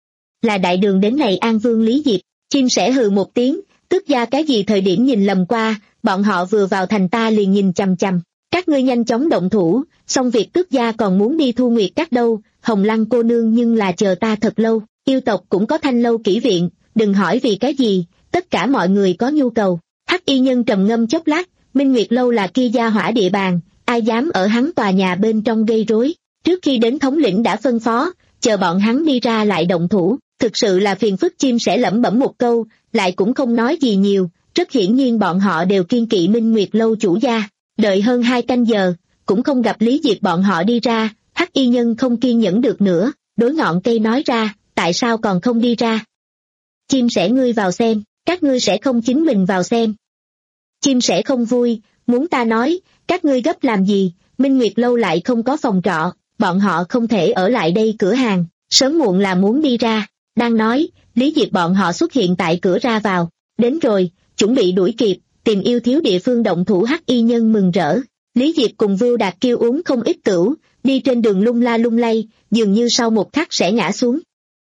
Là đại đường đến này An Vương Lý Diệp, chim sẻ hừ một tiếng, tức ra cái gì thời điểm nhìn lầm qua, bọn họ vừa vào thành ta liền nhìn chằm chằm, các ngươi nhanh chóng động thủ, xong việc tước gia còn muốn đi thu nguyệt các đâu, Hồng Lăng cô nương nhưng là chờ ta thật lâu, yêu tộc cũng có thanh lâu kỹ viện, đừng hỏi vì cái gì, tất cả mọi người có nhu cầu. Hắc y nhân trầm ngâm chốc lát, Minh Nguyệt lâu là kia gia hỏa địa bàn, ai dám ở hắn tòa nhà bên trong gây rối, trước khi đến thống lĩnh đã phân phó, chờ bọn hắn đi ra lại động thủ, thực sự là phiền phức. Chim sẽ lẩm bẩm một câu, lại cũng không nói gì nhiều, rất hiển nhiên bọn họ đều kiên kỵ Minh Nguyệt lâu chủ gia. Đợi hơn hai canh giờ, cũng không gặp Lý Diệp bọn họ đi ra, hắc y nhân không kiên nhẫn được nữa, đối ngọn cây nói ra, tại sao còn không đi ra? Chim sẻ ngươi vào xem, các ngươi sẽ không chính mình vào xem. Chim sẻ không vui, muốn ta nói, các ngươi gấp làm gì, Minh Nguyệt lâu lại không có phòng trọ, bọn họ không thể ở lại đây cửa hàng, sớm muộn là muốn đi ra. Đang nói, Lý Diệp bọn họ xuất hiện tại cửa ra vào, đến rồi, chuẩn bị đuổi kịp, tìm yêu thiếu địa phương động thủ. Hắc y nhân mừng rỡ, Lý Diệp cùng Vưu Đạt Kiêu uống không ít tửu, đi trên đường lung la lung lay, dường như sau một khắc sẽ ngã xuống.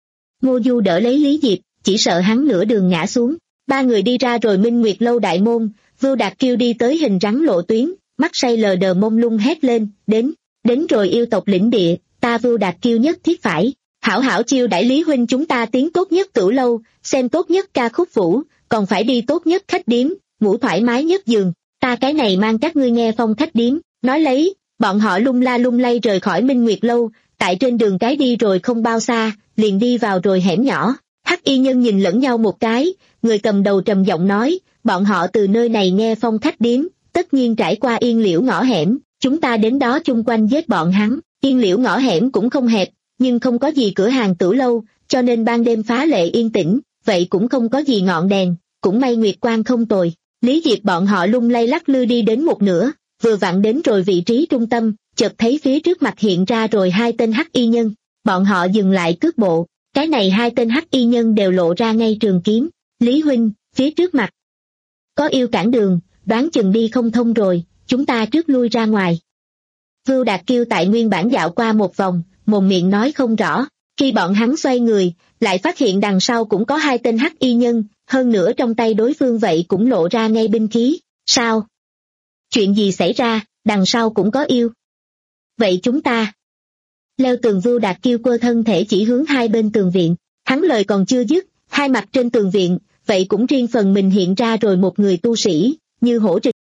Ngô Du đỡ lấy Lý Diệp, chỉ sợ hắn nửa đường ngã xuống. Ba người đi ra rồi Minh Nguyệt lâu đại môn, Vưu Đạt Kiêu đi tới hình rắn lộ tuyến, mắt say lờ đờ mông lung hét lên, đến, đến rồi yêu tộc lĩnh địa, ta Vưu Đạt Kiêu nhất thiết phải, hảo hảo chiêu đãi Lý huynh chúng ta tiến tốt nhất tửu lâu, xem tốt nhất ca khúc vũ, còn phải đi tốt nhất khách điếm, ngủ thoải mái nhất giường, ta cái này mang các ngươi nghe phong khách điếm. Nói lấy, bọn họ lung la lung lay rời khỏi Minh Nguyệt lâu, tại trên đường cái đi rồi không bao xa, liền đi vào rồi hẻm nhỏ. Hắc y nhân nhìn lẫn nhau một cái, người cầm đầu trầm giọng nói, bọn họ từ nơi này nghe phong khách điếm, tất nhiên trải qua Yên Liễu ngõ hẻm, chúng ta đến đó chung quanh giết bọn hắn. Yên Liễu ngõ hẻm cũng không hẹp, nhưng không có gì cửa hàng tử lâu, cho nên ban đêm phá lệ yên tĩnh, vậy cũng không có gì ngọn đèn, cũng may nguyệt quang không tồi. Lý Diệp bọn họ lung lay lắc lư đi đến một nửa, vừa vặn đến rồi vị trí trung tâm, chợt thấy phía trước mặt hiện ra rồi hai tên hắc y nhân, bọn họ dừng lại cước bộ, cái này hai tên hắc y nhân đều lộ ra ngay trường kiếm. Lý huynh, phía trước mặt có yêu cản đường, đoán chừng đi không thông rồi, chúng ta trước lui ra ngoài. Vưu Đạt Kiêu tại nguyên bản dạo qua một vòng, mồm miệng nói không rõ, khi bọn hắn xoay người, lại phát hiện đằng sau cũng có hai tên hắc y nhân, hơn nữa trong tay đối phương vậy cũng lộ ra ngay binh khí. Sao? Chuyện gì xảy ra, đằng sau cũng có yêu. Vậy chúng ta leo tường. Vưu Đạt Kiêu quơ thân thể chỉ hướng hai bên tường viện, hắn lời còn chưa dứt, hai mặt trên tường viện, vậy cũng riêng phần mình hiện ra rồi một người tu sĩ, như hổ rình.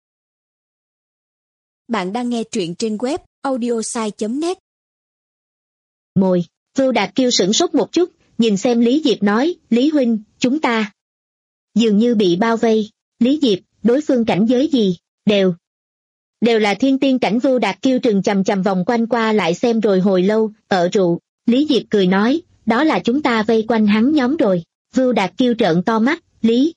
Bạn đang nghe truyện trên web audiosai chấm net. Mồi, Vưu Đạt Kiêu sửng sốt một chút, nhìn xem Lý Diệp nói, Lý huynh, chúng ta dường như bị bao vây. Lý Diệp, đối phương cảnh giới gì? Đều. Đều là thiên tiên cảnh. Vưu Đạt Kiêu trừng chằm chằm vòng quanh qua lại xem rồi hồi lâu, ở rượu. Lý Diệp cười nói, đó là chúng ta vây quanh hắn nhóm rồi. Vưu Đạt Kiêu trợn to mắt, Lý.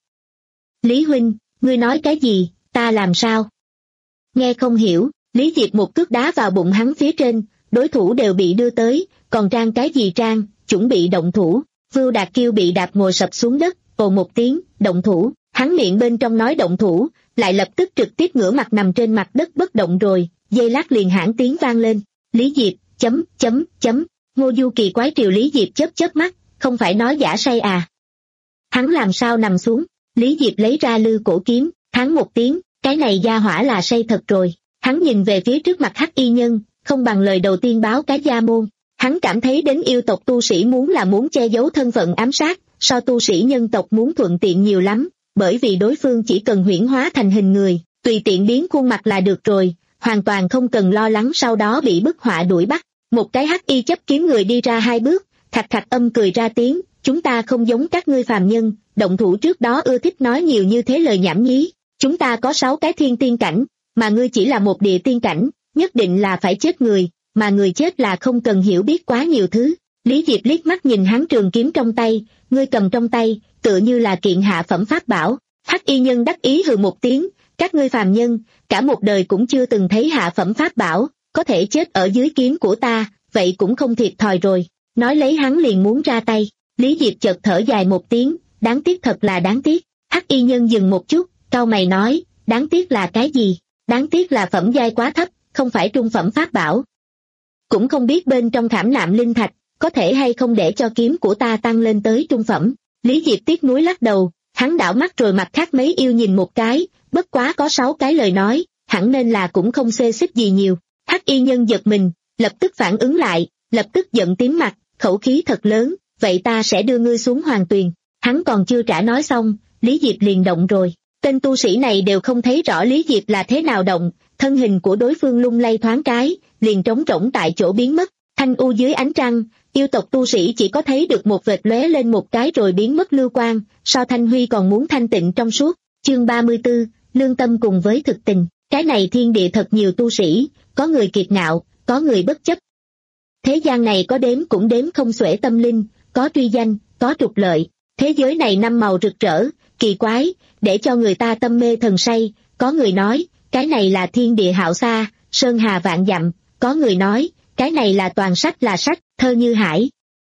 Lý huynh, ngươi nói cái gì, ta làm sao? Nghe không hiểu. Lý Diệp một cước đá vào bụng hắn phía trên, đối thủ đều bị đưa tới, còn trang cái gì trang, chuẩn bị động thủ. Vưu Đạt Kiêu bị đạp ngồi sập xuống đất, ồ một tiếng, động thủ, hắn miệng bên trong nói động thủ, lại lập tức trực tiếp ngửa mặt nằm trên mặt đất bất động rồi, giây lát liền hãn tiếng vang lên, Lý Diệp, chấm, chấm, chấm, Ngô Du kỳ quái triều Lý Diệp chớp chớp mắt, không phải nói giả say à? Hắn làm sao nằm xuống? Lý Diệp lấy ra lư cổ kiếm, hắn một tiếng, cái này gia hỏa là say thật rồi. Hắn nhìn về phía trước mặt hắc y nhân, không bằng lời đầu tiên báo cái gia môn. Hắn cảm thấy đến yêu tộc tu sĩ muốn là muốn che giấu thân phận ám sát, so tu sĩ nhân tộc muốn thuận tiện nhiều lắm, bởi vì đối phương chỉ cần huyễn hóa thành hình người, tùy tiện biến khuôn mặt là được rồi, hoàn toàn không cần lo lắng sau đó bị bức họa đuổi bắt. Một cái hắc y chấp kiếm người đi ra hai bước, khạch khạch âm cười ra tiếng, chúng ta không giống các ngươi phàm nhân, động thủ trước đó ưa thích nói nhiều như thế lời nhảm nhí, chúng ta có sáu cái thiên tiên cảnh, mà ngươi chỉ là một địa tiên cảnh, nhất định là phải chết người, mà người chết là không cần hiểu biết quá nhiều thứ. Lý Diệp liếc mắt nhìn hắn trường kiếm trong tay, ngươi cầm trong tay, tựa như là kiện hạ phẩm pháp bảo. Hắc y nhân đắc ý hừ một tiếng, các ngươi phàm nhân, cả một đời cũng chưa từng thấy hạ phẩm pháp bảo, có thể chết ở dưới kiếm của ta, vậy cũng không thiệt thòi rồi. Nói lấy hắn liền muốn ra tay, Lý Diệp chợt thở dài một tiếng, đáng tiếc thật là đáng tiếc. Hắc y nhân dừng một chút, cau mày nói, đáng tiếc là cái gì? Đáng tiếc là phẩm giai quá thấp, không phải trung phẩm pháp bảo. Cũng không biết bên trong khảm nạm linh thạch, có thể hay không để cho kiếm của ta tăng lên tới trung phẩm. Lý Diệp tiếc nuối lắc đầu, hắn đảo mắt rồi mặt khác mấy yêu nhìn một cái, bất quá có sáu cái lời nói, hẳn nên là cũng không xê xích gì nhiều. Hắc y nhân giật mình, lập tức phản ứng lại, lập tức giận tím mặt, khẩu khí thật lớn, vậy ta sẽ đưa ngươi xuống hoàng tuyền. Hắn còn chưa trả nói xong, Lý Diệp liền động rồi. Tên tu sĩ này đều không thấy rõ Lý Diệp là thế nào động, thân hình của đối phương lung lay thoáng cái, liền trống rỗng tại chỗ biến mất. Thanh u dưới ánh trăng, yêu tộc tu sĩ chỉ có thấy được một vệt lóe lên một cái rồi biến mất lưu quang, so Thanh Huy còn muốn thanh tịnh trong suốt. Chương ba mươi tư, lương tâm cùng với thực tình. Cái này thiên địa thật nhiều tu sĩ, có người kiệt ngạo, có người bất chấp. Thế gian này có đếm cũng đếm không xuể tâm linh, có truy danh, có trục lợi. Thế giới này năm màu rực rỡ, kỳ quái, để cho người ta tâm mê thần say. Có người nói, cái này là thiên địa hạo xa, sơn hà vạn dặm. Có người nói, cái này là toàn sách là sách, thơ như hải.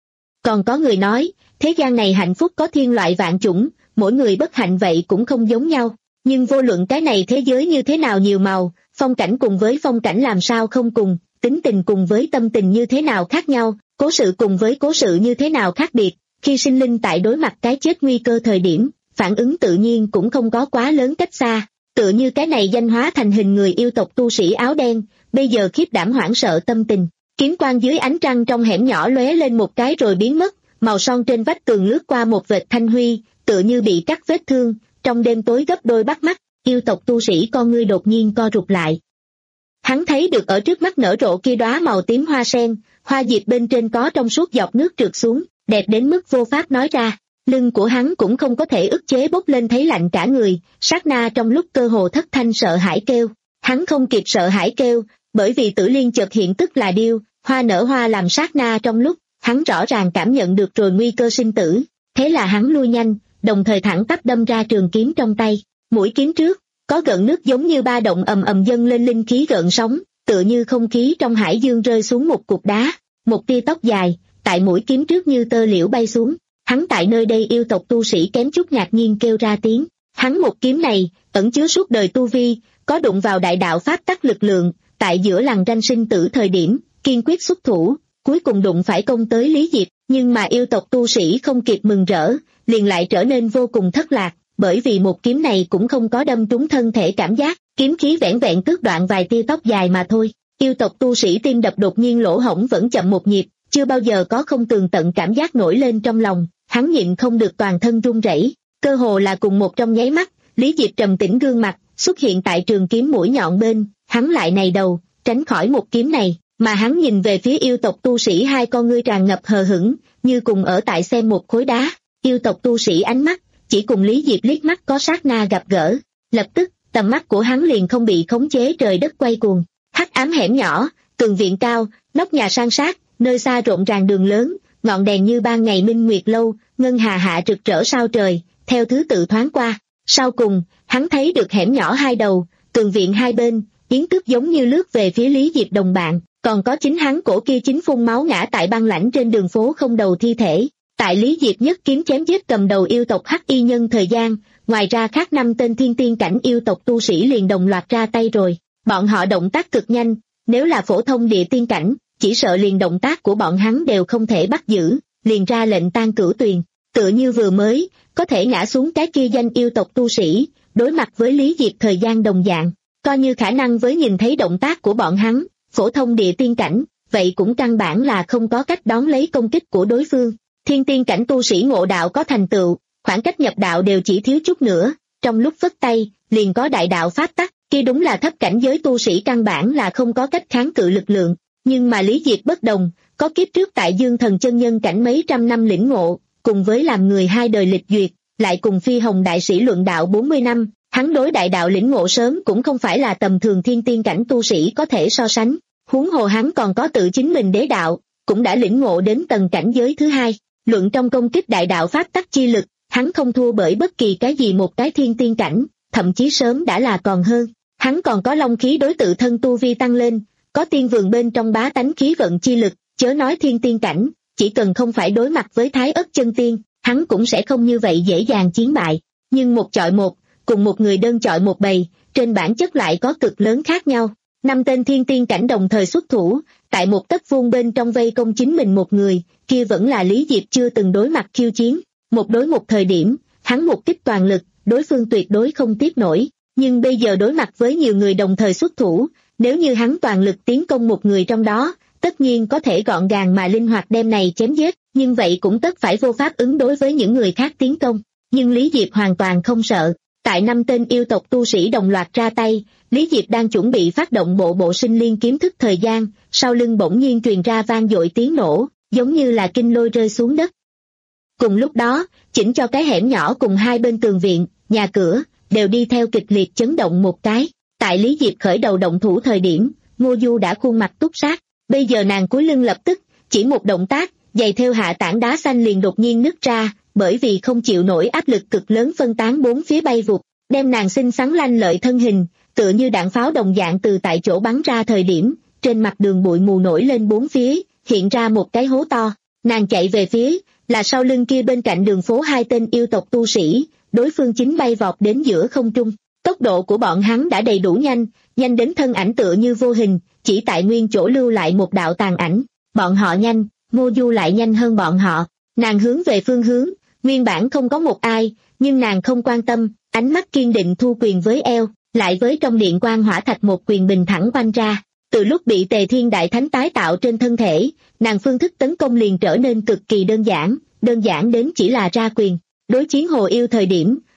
Còn có người nói, thế gian này hạnh phúc có thiên loại vạn chủng, mỗi người bất hạnh vậy cũng không giống nhau. Nhưng vô luận cái này thế giới như thế nào nhiều màu, phong cảnh cùng với phong cảnh làm sao không cùng, tính tình cùng với tâm tình như thế nào khác nhau, cố sự cùng với cố sự như thế nào khác biệt, khi sinh linh tại đối mặt cái chết nguy cơ thời điểm, phản ứng tự nhiên cũng không có quá lớn cách xa. Tựa như cái này danh hóa thành hình người yêu tộc tu sĩ áo đen, bây giờ khiếp đảm hoảng sợ tâm tình. Kiếm quang dưới ánh trăng trong hẻm nhỏ lóe lên một cái rồi biến mất, màu son trên vách tường lướt qua một vệt thanh huy, tựa như bị cắt vết thương, trong đêm tối gấp đôi bắt mắt. Yêu tộc tu sĩ con ngươi đột nhiên co rụt lại. Hắn thấy được ở trước mắt nở rộ kia đóa màu tím hoa sen, hoa diệp bên trên có trong suốt giọt nước trượt xuống, đẹp đến mức vô pháp nói ra. Lưng của hắn cũng không có thể ức chế bốc lên thấy lạnh cả người, sát na trong lúc cơ hồ thất thanh sợ hãi kêu. Hắn không kịp sợ hãi kêu, bởi vì Tử Liên chợt hiện tức là điêu, hoa nở hoa làm sát na trong lúc, hắn rõ ràng cảm nhận được rồi nguy cơ sinh tử. Thế là hắn lui nhanh, đồng thời thẳng tắp đâm ra trường kiếm trong tay. Mũi kiếm trước, có gợn nước giống như ba động ầm ầm dâng lên linh khí gợn sóng, tựa như không khí trong hải dương rơi xuống một cục đá. Một tia tóc dài, tại mũi kiếm trước như tơ liễu bay xuống. Hắn tại nơi đây yêu tộc tu sĩ kém chút ngạc nhiên kêu ra tiếng. Hắn một kiếm này, ẩn chứa suốt đời tu vi, có đụng vào đại đạo pháp tắc lực lượng, tại giữa lằn ranh sinh tử thời điểm, kiên quyết xuất thủ, cuối cùng đụng phải công tới Lý Diệp, nhưng mà yêu tộc tu sĩ không kịp mừng rỡ, liền lại trở nên vô cùng thất lạc, bởi vì một kiếm này cũng không có đâm trúng thân thể cảm giác, kiếm khí vẻn vẹn tước đoạn vài tia tóc dài mà thôi. Yêu tộc tu sĩ tim đập đột nhiên lỗ hổng vẫn chậm một nhịp, chưa bao giờ có không tường tận cảm giác nổi lên trong lòng, hắn nhịn không được toàn thân run rẩy, cơ hồ là cùng một trong nháy mắt, Lý Diệp trầm tĩnh gương mặt, xuất hiện tại trường kiếm mũi nhọn bên, hắn lại này đầu, tránh khỏi một kiếm này, mà hắn nhìn về phía yêu tộc tu sĩ hai con ngươi tràn ngập hờ hững, như cùng ở tại xem một khối đá. Yêu tộc tu sĩ ánh mắt, chỉ cùng Lý Diệp liếc mắt có sát na gặp gỡ, lập tức, tầm mắt của hắn liền không bị khống chế trời đất quay cuồng. Hắc ám hẻm nhỏ, tường viện cao, nóc nhà san sát, nơi xa rộn ràng đường lớn, ngọn đèn như ban ngày minh nguyệt lâu, ngân hà hạ rực rỡ sao trời, theo thứ tự thoáng qua. Sau cùng, hắn thấy được hẻm nhỏ hai đầu, tường viện hai bên, yến tước giống như lướt về phía Lý Diệp đồng bạn, còn có chính hắn cổ kia chính phun máu ngã tại băng lãnh trên đường phố không đầu thi thể. Tại Lý Diệp nhất kiếm chém giết cầm đầu yêu tộc Hắc Y Nhân thời gian, ngoài ra khác năm tên thiên tiên cảnh yêu tộc tu sĩ liền đồng loạt ra tay rồi. Bọn họ động tác cực nhanh, nếu là phổ thông địa tiên cảnh, chỉ sợ liền động tác của bọn hắn đều không thể bắt giữ, liền ra lệnh tan cửu tuyền. Tựa như vừa mới, có thể ngã xuống cái kia danh yêu tộc tu sĩ, đối mặt với Lý Diệp thời gian đồng dạng, coi như khả năng với nhìn thấy động tác của bọn hắn, phổ thông địa tiên cảnh, vậy cũng căn bản là không có cách đón lấy công kích của đối phương. Thiên tiên cảnh tu sĩ ngộ đạo có thành tựu, khoảng cách nhập đạo đều chỉ thiếu chút nữa, trong lúc vất tay, liền có đại đạo pháp tắc, kia đúng là thấp cảnh giới tu sĩ căn bản là không có cách kháng cự lực lượng. Nhưng mà Lý Diệp bất đồng, có kiếp trước tại Dương Thần chân nhân cảnh mấy trăm năm lĩnh ngộ, cùng với làm người hai đời lịch duyệt, lại cùng Phi Hồng đại sĩ luận đạo bốn mươi năm, hắn đối đại đạo lĩnh ngộ sớm cũng không phải là tầm thường thiên tiên cảnh tu sĩ có thể so sánh, huống hồ hắn còn có tự chính mình đế đạo, cũng đã lĩnh ngộ đến tầng cảnh giới thứ hai, luận trong công kích đại đạo pháp tắc chi lực, hắn không thua bởi bất kỳ cái gì một cái thiên tiên cảnh, thậm chí sớm đã là còn hơn, hắn còn có long khí đối tự thân tu vi tăng lên, có tiên vườn bên trong bá tánh khí vận chi lực, chớ nói thiên tiên cảnh, chỉ cần không phải đối mặt với thái ất chân tiên, hắn cũng sẽ không như vậy dễ dàng chiến bại, nhưng một chọi một, cùng một người đơn chọi một bầy, trên bản chất lại có cực lớn khác nhau. Năm tên thiên tiên cảnh đồng thời xuất thủ, tại một tấc vuông bên trong vây công chính mình một người, kia vẫn là Lý Diệp chưa từng đối mặt khiêu chiến, một đối một thời điểm, hắn một kích toàn lực, đối phương tuyệt đối không tiếp nổi, nhưng bây giờ đối mặt với nhiều người đồng thời xuất thủ, nếu như hắn toàn lực tiến công một người trong đó, tất nhiên có thể gọn gàng mà linh hoạt đem này chém giết, nhưng vậy cũng tất phải vô pháp ứng đối với những người khác tiến công. Nhưng Lý Diệp hoàn toàn không sợ, tại năm tên yêu tộc tu sĩ đồng loạt ra tay, Lý Diệp đang chuẩn bị phát động bộ bộ sinh liên kiếm thức thời gian, sau lưng bỗng nhiên truyền ra vang dội tiếng nổ, giống như là kinh lôi rơi xuống đất. Cùng lúc đó, chỉnh cho cái hẻm nhỏ cùng hai bên tường viện, nhà cửa, đều đi theo kịch liệt chấn động một cái. Tại Lý Diệp khởi đầu động thủ thời điểm, Ngô Du đã khuôn mặt túc sát, bây giờ nàng cúi lưng lập tức, chỉ một động tác, giày theo hạ tảng đá xanh liền đột nhiên nứt ra, bởi vì không chịu nổi áp lực cực lớn phân tán bốn phía bay vụt, đem nàng xinh xắn lanh lợi thân hình, tựa như đạn pháo đồng dạng từ tại chỗ bắn ra thời điểm, trên mặt đường bụi mù nổi lên bốn phía, hiện ra một cái hố to, nàng chạy về phía, là sau lưng kia bên cạnh đường phố hai tên yêu tộc tu sĩ, đối phương chính bay vọt đến giữa không trung. Tốc độ của bọn hắn đã đầy đủ nhanh, nhanh đến thân ảnh tựa như vô hình, chỉ tại nguyên chỗ lưu lại một đạo tàn ảnh. Bọn họ nhanh, Ngô Du lại nhanh hơn bọn họ. Nàng hướng về phương hướng, nguyên bản không có một ai, nhưng nàng không quan tâm, ánh mắt kiên định thu quyền với eo, lại với trong điện quang hỏa thạch một quyền bình thẳng quanh ra. Từ lúc bị Tề Thiên Đại Thánh tái tạo trên thân thể, nàng phương thức tấn công liền trở nên cực kỳ đơn giản, đơn giản đến chỉ là ra quyền. Đối chiến Hồ Yêu thời điểm,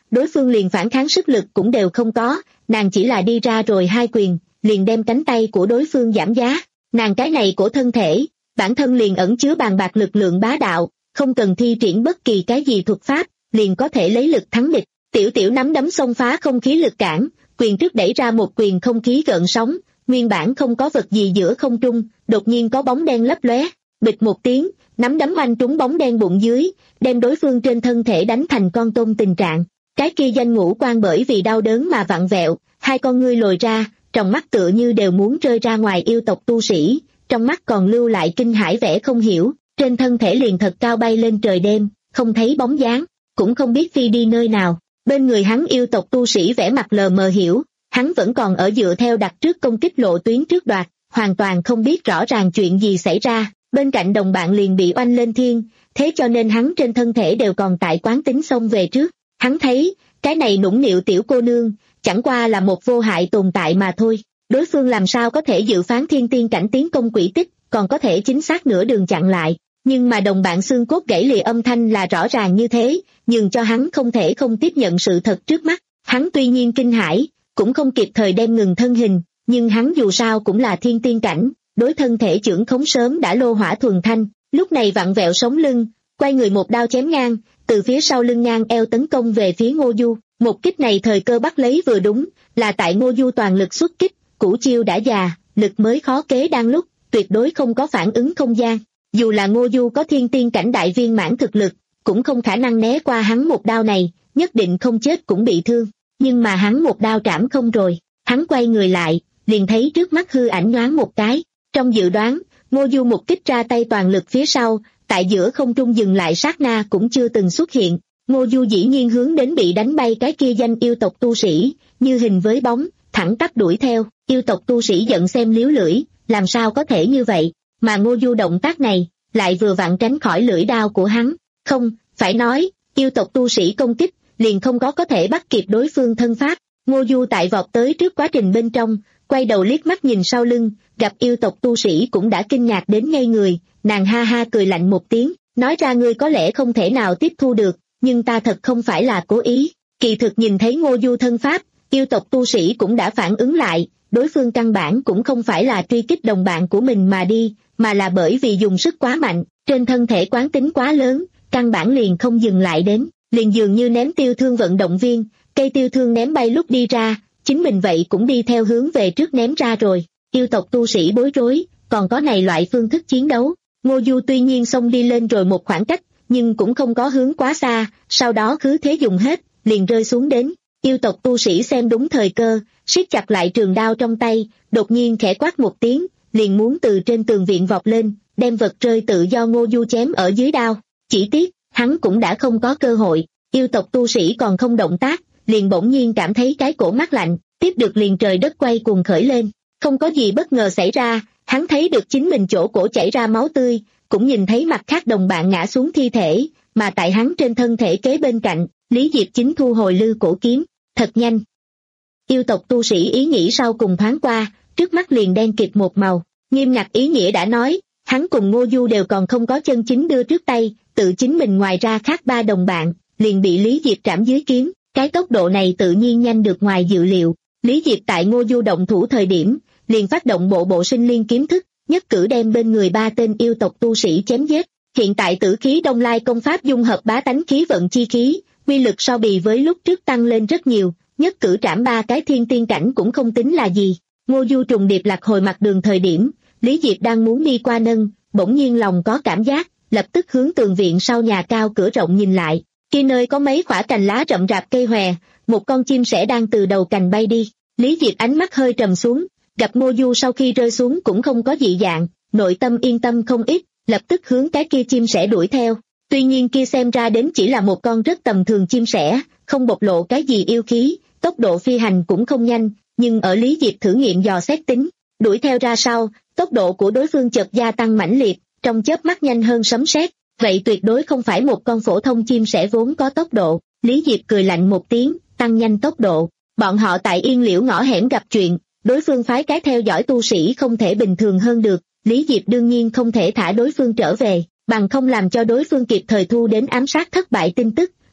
đối phương liền phản kháng sức lực cũng đều không có, nàng chỉ là đi ra rồi hai quyền, liền đem cánh tay của đối phương giảm giá. Nàng cái này của thân thể, bản thân liền ẩn chứa bàn bạc lực lượng bá đạo, không cần thi triển bất kỳ cái gì thuật pháp, liền có thể lấy lực thắng địch. Tiểu tiểu nắm đấm xông phá không khí lực cản, quyền trước đẩy ra một quyền không khí gợn sóng, nguyên bản không có vật gì giữa không trung, đột nhiên có bóng đen lấp lóe, bịch một tiếng, nắm đấm oanh trúng bóng đen bụng dưới, đem đối phương trên thân thể đánh thành con tôm tình trạng. Cái kia danh ngũ quan bởi vì đau đớn mà vặn vẹo, hai con ngươi lồi ra, trong mắt tựa như đều muốn rơi ra ngoài yêu tộc tu sĩ, trong mắt còn lưu lại kinh hãi vẻ không hiểu, trên thân thể liền thật cao bay lên trời đêm, không thấy bóng dáng, cũng không biết phi đi nơi nào. Bên người hắn yêu tộc tu sĩ vẻ mặt lờ mờ hiểu, hắn vẫn còn ở dựa theo đặt trước công kích lộ tuyến trước đoạt, hoàn toàn không biết rõ ràng chuyện gì xảy ra, bên cạnh đồng bạn liền bị oanh lên thiên, thế cho nên hắn trên thân thể đều còn tại quán tính xông về trước. Hắn thấy, cái này nũng nịu tiểu cô nương, chẳng qua là một vô hại tồn tại mà thôi, đối phương làm sao có thể dự phán thiên tiên cảnh tiến công quỷ tích, còn có thể chính xác nửa đường chặn lại, nhưng mà đồng bạn xương cốt gãy lìa âm thanh là rõ ràng như thế, nhưng cho hắn không thể không tiếp nhận sự thật trước mắt. Hắn tuy nhiên kinh hãi, cũng không kịp thời đem ngừng thân hình, nhưng hắn dù sao cũng là thiên tiên cảnh, đối thân thể chưởng khống sớm đã lô hỏa thuần thanh, lúc này vặn vẹo sống lưng, quay người một đao chém ngang, từ phía sau lưng ngang eo tấn công về phía Ngô Du. Một kích này thời cơ bắt lấy vừa đúng, là tại Ngô Du toàn lực xuất kích, củ chiêu đã già, lực mới khó kế đang lúc, tuyệt đối không có phản ứng không gian. Dù là Ngô Du có thiên tiên cảnh đại viên mãn thực lực, cũng không khả năng né qua hắn một đao này, nhất định không chết cũng bị thương. Nhưng mà hắn một đao trảm không rồi, hắn quay người lại, liền thấy trước mắt hư ảnh nhoáng một cái. Trong dự đoán, Ngô Du một kích ra tay toàn lực phía sau, tại giữa không trung dừng lại sát na cũng chưa từng xuất hiện. Ngô Du dĩ nhiên hướng đến bị đánh bay cái kia danh yêu tộc tu sĩ, như hình với bóng, thẳng tắp đuổi theo. Yêu tộc tu sĩ giận xem liếu lưỡi, làm sao có thể như vậy, mà Ngô Du động tác này, lại vừa vặn tránh khỏi lưỡi đao của hắn. Không, phải nói, yêu tộc tu sĩ công kích, liền không có có thể bắt kịp đối phương thân pháp. Ngô Du tại vọt tới trước quá trình bên trong, quay đầu liếc mắt nhìn sau lưng, gặp yêu tộc tu sĩ cũng đã kinh ngạc đến ngây người, nàng ha ha cười lạnh một tiếng, nói ra ngươi có lẽ không thể nào tiếp thu được, nhưng ta thật không phải là cố ý. Kỳ thực nhìn thấy Ngô Du thân pháp, yêu tộc tu sĩ cũng đã phản ứng lại, đối phương căn bản cũng không phải là truy kích đồng bạn của mình mà đi, mà là bởi vì dùng sức quá mạnh, trên thân thể quán tính quá lớn, căn bản liền không dừng lại đến, liền dường như ném tiêu thương vận động viên, cây tiêu thương ném bay lúc đi ra, chính mình vậy cũng đi theo hướng về trước ném ra rồi. Yêu tộc tu sĩ bối rối, còn có này loại phương thức chiến đấu. Ngô Du tuy nhiên xông đi lên rồi một khoảng cách, nhưng cũng không có hướng quá xa, sau đó cứ thế dùng hết, liền rơi xuống đến. Yêu tộc tu sĩ xem đúng thời cơ, siết chặt lại trường đao trong tay, đột nhiên khẽ quát một tiếng, liền muốn từ trên tường viện vọt lên, đem vật rơi tự do Ngô Du chém ở dưới đao. Chỉ tiếc, hắn cũng đã không có cơ hội, yêu tộc tu sĩ còn không động tác, liền bỗng nhiên cảm thấy cái cổ mát lạnh, tiếp được liền trời đất quay cuồng khởi lên. Không có gì bất ngờ xảy ra, hắn thấy được chính mình chỗ cổ chảy ra máu tươi, cũng nhìn thấy mặt khác đồng bạn ngã xuống thi thể, mà tại hắn trên thân thể kế bên cạnh, Lý Diệp chính thu hồi lư cổ kiếm, thật nhanh. Yêu tộc tu sĩ ý nghĩ sau cùng thoáng qua, trước mắt liền đen kịt một màu, nghiêm ngặt ý nghĩa đã nói, hắn cùng Ngô Du đều còn không có chân chính đưa trước tay, tự chính mình ngoài ra khác ba đồng bạn, liền bị Lý Diệp trảm dưới kiếm, cái tốc độ này tự nhiên nhanh được ngoài dự liệu. Lý Diệp tại Ngô Du động thủ thời điểm, liền phát động bộ bộ sinh liên kiếm thức, nhất cử đem bên người ba tên yêu tộc tu sĩ chém giết. Hiện tại tử khí đông lai công pháp dung hợp bá tánh khí vận chi khí, uy lực so bì với lúc trước tăng lên rất nhiều, nhất cử trảm ba cái thiên tiên cảnh cũng không tính là gì. Ngô Du trùng điệp lạc hồi mặt đường thời điểm, Lý Diệp đang muốn đi qua nâng, bỗng nhiên lòng có cảm giác, lập tức hướng tường viện sau nhà cao cửa rộng nhìn lại. Khi nơi có mấy khỏa cành lá rậm rạp cây hòe, một con chim sẻ đang từ đầu cành bay đi. Lý Diệp ánh mắt hơi trầm xuống, gặp Ngô Du sau khi rơi xuống cũng không có dị dạng, nội tâm yên tâm không ít, lập tức hướng cái kia chim sẻ đuổi theo. Tuy nhiên kia xem ra đến chỉ là một con rất tầm thường chim sẻ, không bộc lộ cái gì yêu khí, tốc độ phi hành cũng không nhanh, nhưng ở Lý Diệp thử nghiệm dò xét tính, đuổi theo ra sau, tốc độ của đối phương chợt gia tăng mãnh liệt, trong chớp mắt nhanh hơn sấm sét. Vậy tuyệt đối không phải một con phổ thông chim sẻ vốn có tốc độ. Lý Diệp cười lạnh một tiếng, tăng nhanh tốc độ. Bọn họ tại yên liễu ngõ hẻm gặp chuyện, đối phương phái cái theo dõi tu sĩ không thể bình thường hơn được, Lý Diệp đương nhiên không thể thả đối phương trở về, bằng không làm cho đối phương kịp thời thu đến ám sát thất bại tin tức,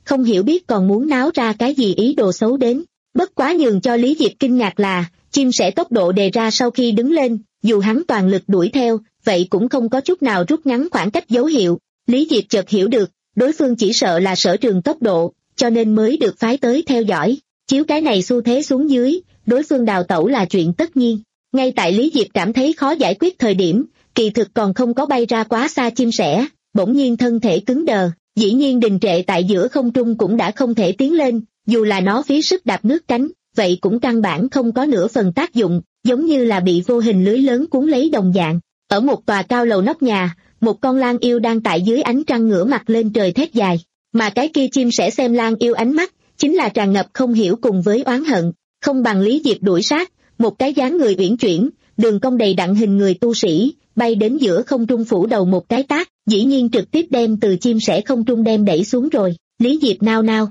không hiểu biết còn muốn náo ra cái gì ý đồ xấu đến. Bất quá nhường cho Lý Diệp kinh ngạc là, chim sẻ tốc độ đề ra sau khi đứng lên, dù hắn toàn lực đuổi theo, vậy cũng không có chút nào rút ngắn khoảng cách dấu hiệu. Lý Diệp chợt hiểu được, đối phương chỉ sợ là sở trường tốc độ, cho nên mới được phái tới theo dõi. Chiếu cái này xu thế xuống dưới, đối phương đào tẩu là chuyện tất nhiên. Ngay tại Lý Diệp cảm thấy khó giải quyết thời điểm, kỳ thực còn không có bay ra quá xa chim sẻ, bỗng nhiên thân thể cứng đờ, dĩ nhiên đình trệ tại giữa không trung cũng đã không thể tiến lên, dù là nó phí sức đạp nước cánh, vậy cũng căn bản không có nửa phần tác dụng, giống như là bị vô hình lưới lớn cuốn lấy đồng dạng. Ở một tòa cao lầu nóc nhà, một con lang yêu đang tại dưới ánh trăng ngửa mặt lên trời thét dài, mà cái kia chim sẻ xem lang yêu ánh mắt, chính là tràn ngập không hiểu cùng với oán hận, không bằng Lý Diệp đuổi sát, một cái dáng người uyển chuyển, đường cong đầy đặn hình người tu sĩ, bay đến giữa không trung phủ đầu một cái tát, dĩ nhiên trực tiếp đem từ chim sẻ không trung đem đẩy xuống rồi. Lý Diệp nao nao.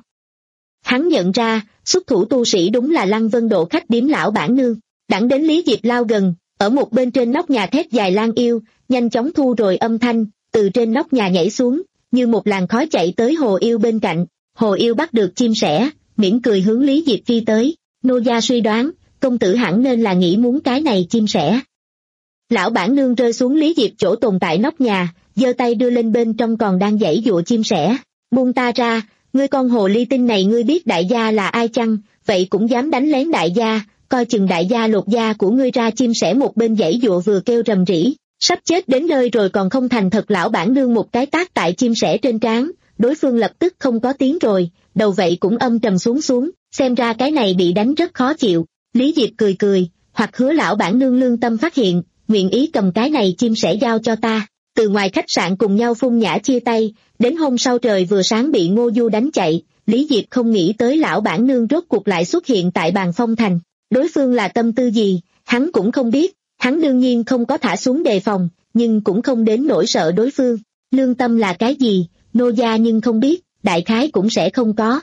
Hắn nhận ra, xuất thủ tu sĩ đúng là Lăng Vân Độ khách điếm lão bản nương. Đẳng đến Lý Diệp lao gần, ở một bên trên nóc nhà thét dài lang yêu, nhanh chóng thu rồi âm thanh, từ trên nóc nhà nhảy xuống, như một làn khói chạy tới hồ yêu bên cạnh. Hồ yêu bắt được chim sẻ, mỉm cười hướng Lý Diệp phi tới. Nô gia suy đoán, công tử hẳn nên là nghĩ muốn cái này chim sẻ. Lão bản nương rơi xuống Lý Diệp chỗ tồn tại nóc nhà, giơ tay đưa lên bên trong còn đang giãy giụa chim sẻ. Buông ta ra, ngươi con hồ ly tinh này, ngươi biết đại gia là ai chăng, vậy cũng dám đánh lén đại gia, coi chừng đại gia lột da của ngươi ra. Chim sẻ một bên giãy giụa vừa kêu rầm rĩ, sắp chết đến nơi rồi còn không thành thật. Lão bản nương một cái tát tại chim sẻ trên trán, đối phương lập tức không có tiếng rồi, đầu vậy cũng âm trầm xuống xuống, xem ra cái này bị đánh rất khó chịu. Lý Diệp cười cười, hoặc hứa lão bản nương lương tâm phát hiện, nguyện ý cầm cái này chim sẻ giao cho ta. Từ ngoài khách sạn cùng nhau phun nhã chia tay, đến hôm sau trời vừa sáng bị Ngô Du đánh chạy, Lý Diệp không nghĩ tới lão bản nương rốt cuộc lại xuất hiện tại Bàn Phong Thành. Đối phương là tâm tư gì, hắn cũng không biết, hắn đương nhiên không có thả xuống đề phòng, nhưng cũng không đến nỗi sợ đối phương. Lương tâm là cái gì, nô gia nhưng không biết, đại khái cũng sẽ không có.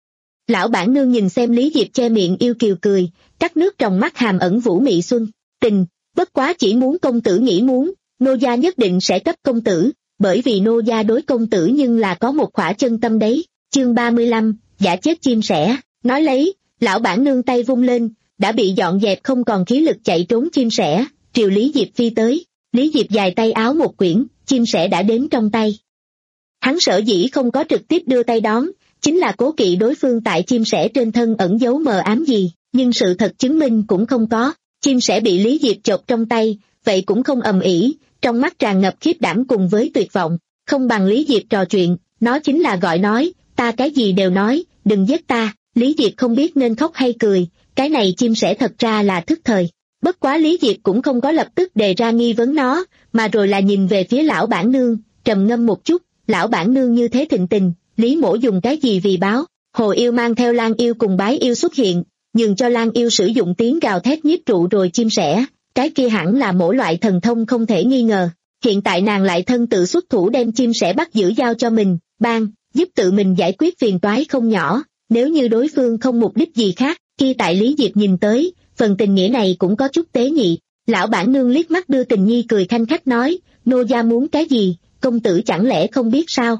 Lão bản nương nhìn xem Lý Diệp che miệng yêu kiều cười, cắt nước trong mắt hàm ẩn vũ mị xuân tình, bất quá chỉ muốn công tử nghĩ muốn, nô gia nhất định sẽ cấp công tử, bởi vì nô gia đối công tử nhưng là có một khỏa chân tâm đấy. Chương ba mươi lăm, giả chết chim sẻ. Nói lấy, lão bản nương tay vung lên, đã bị dọn dẹp không còn khí lực chạy trốn chim sẻ, triều Lý Diệp phi tới. Lý Diệp dài tay áo một quyển, chim sẻ đã đến trong tay. Hắn sở dĩ không có trực tiếp đưa tay đón, chính là cố kỵ đối phương tại chim sẻ trên thân ẩn giấu mờ ám gì, nhưng sự thật chứng minh cũng không có. Chim sẻ bị Lý Diệp chộp trong tay, vậy cũng không ầm ĩ, trong mắt tràn ngập khiếp đảm cùng với tuyệt vọng. Không bằng Lý Diệp trò chuyện, nó chính là gọi nói, ta cái gì đều nói, đừng giết ta. Lý Diệp không biết nên khóc hay cười, cái này chim sẻ thật ra là thức thời. Bất quá Lý Diệp cũng không có lập tức đề ra nghi vấn nó, mà rồi là nhìn về phía lão bản nương, trầm ngâm một chút. Lão bản nương như thế thịnh tình, Lý mỗ dùng cái gì vì báo? Hồ yêu mang theo lang yêu cùng bái yêu xuất hiện, nhường cho lang yêu sử dụng tiếng gào thét nhiếp trụ rồi chim sẻ, cái kia hẳn là mỗi loại thần thông không thể nghi ngờ. Hiện tại nàng lại thân tự xuất thủ đem chim sẻ bắt giữ giao cho mình, ban, giúp tự mình giải quyết phiền toái không nhỏ. Nếu như đối phương không mục đích gì khác, khi tại Lý Diệp nhìn tới, phần tình nghĩa này cũng có chút tế nhị. Lão bản nương liếc mắt đưa tình nhi cười khanh khách nói, nô gia muốn cái gì, công tử chẳng lẽ không biết sao?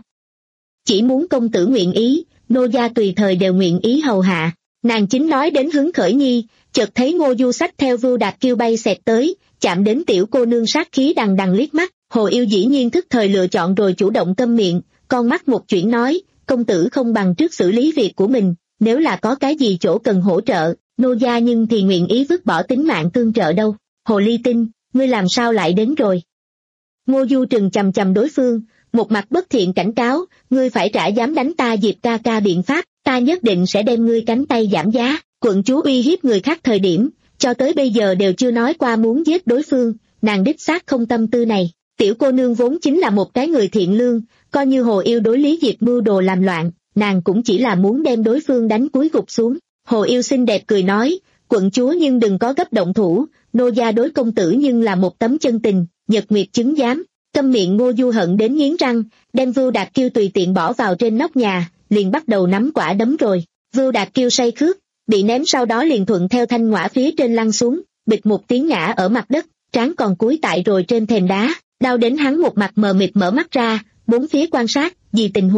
Chỉ muốn công tử nguyện ý, nô gia tùy thời đều nguyện ý hầu hạ. Nàng chính nói đến hứng khởi nhi, chợt thấy Ngô Du xách theo Vưu Đạt Kiêu bay xẹt tới, chạm đến tiểu cô nương sát khí đằng đằng liếc mắt. Hồ yêu dĩ nhiên thức thời lựa chọn rồi chủ động câm miệng, con mắt một chuyển nói, công tử không bằng trước xử lý việc của mình, nếu là có cái gì chỗ cần hỗ trợ, nô gia nhưng thì nguyện ý vứt bỏ tính mạng tương trợ đâu. Hồ ly tinh, ngươi làm sao lại đến rồi? Ngô Du trừng chằm chằm đối phương, một mặt bất thiện cảnh cáo, ngươi phải trả dám đánh ta Diệp ca ca biện pháp, ta nhất định sẽ đem ngươi cánh tay giảm giá. Quận chúa uy hiếp người khác thời điểm, cho tới bây giờ đều chưa nói qua muốn giết đối phương, nàng đích xác không tâm tư này. Tiểu cô nương vốn chính là một cái người thiện lương, coi như Hồ yêu đối Lý Diệp mưu đồ làm loạn, nàng cũng chỉ là muốn đem đối phương đánh cúi gục xuống. Hồ yêu xinh đẹp cười nói, quận chúa nhưng đừng có gấp động thủ, nô gia đối công tử nhưng là một tấm chân tình, nhật nguyệt chứng giám. Câm miệng. Ngô Du hận đến nghiến răng, đem Vưu Đạt Kiêu tùy tiện bỏ vào trên nóc nhà, liền bắt đầu nắm quả đấm rồi. Vưu Đạt Kiêu say khướt, bị ném sau đó liền thuận theo thanh ngõa phía trên lăn xuống, bịch một tiếng ngã ở mặt đất, trán còn cúi tại rồi trên thềm đá, đau đến hắn một mặt mờ mịt mở mắt ra, bốn phía quan sát, gì tình huống.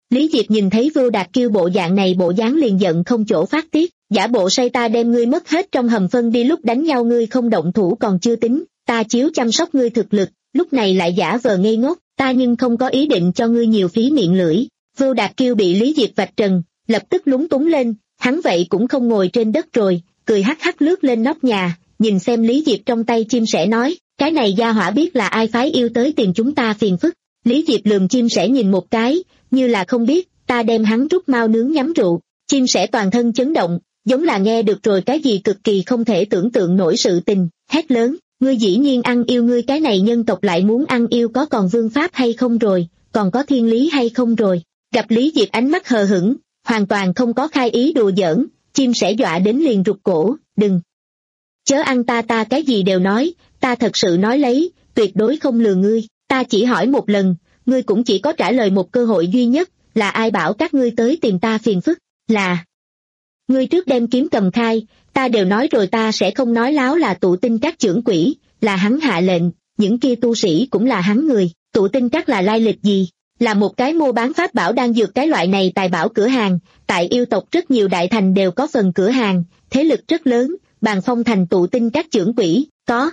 Lý Diệp nhìn thấy Vưu Đạt Kiêu bộ dạng này bộ dáng liền giận không chỗ phát tiết, giả bộ say ta đem ngươi mất hết trong hầm phân đi, lúc đánh nhau ngươi không động thủ còn chưa tính, ta chiếu chăm sóc ngươi thực lực, lúc này lại giả vờ ngây ngốc, ta nhưng không có ý định cho ngươi nhiều phí miệng lưỡi. Vưu Đạt Kiêu bị Lý Diệp vạch trần, lập tức lúng túng lên, hắn vậy cũng không ngồi trên đất rồi, cười hắc hắc lướt lên nóc nhà, nhìn xem Lý Diệp trong tay chim sẻ nói, cái này gia hỏa biết là ai phái yêu tới tìm chúng ta phiền phức. Lý Diệp lườm chim sẻ nhìn một cái, như là không biết, ta đem hắn rút mao nướng nhắm rượu. Chim sẻ toàn thân chấn động, giống là nghe được rồi cái gì cực kỳ không thể tưởng tượng nổi sự tình, hét lớn, ngươi dĩ nhiên ăn yêu, ngươi cái này nhân tộc lại muốn ăn yêu, có còn vương pháp hay không rồi, còn có thiên lý hay không rồi. Gặp Lý Diệp ánh mắt hờ hững, hoàn toàn không có khai ý đùa giỡn, chim sẻ dọa đến liền rụt cổ, đừng. Chớ ăn ta, ta cái gì đều nói, ta thật sự nói lấy, tuyệt đối không lừa ngươi, ta chỉ hỏi một lần, ngươi cũng chỉ có trả lời một cơ hội duy nhất, là ai bảo các ngươi tới tìm ta phiền phức, là... Ngươi trước đem kiếm cầm khai, ta đều nói rồi ta sẽ không nói láo, là Tụ Tinh Các trưởng quỹ, là hắn hạ lệnh, những kia tu sĩ cũng là hắn người. Tụ Tinh Các là lai lịch gì? Là một cái mua bán pháp bảo đan dược cái loại này tài bảo cửa hàng, tại yêu tộc rất nhiều đại thành đều có phần cửa hàng, thế lực rất lớn, Bàn Phong thành Tụ Tinh Các trưởng quỹ, có.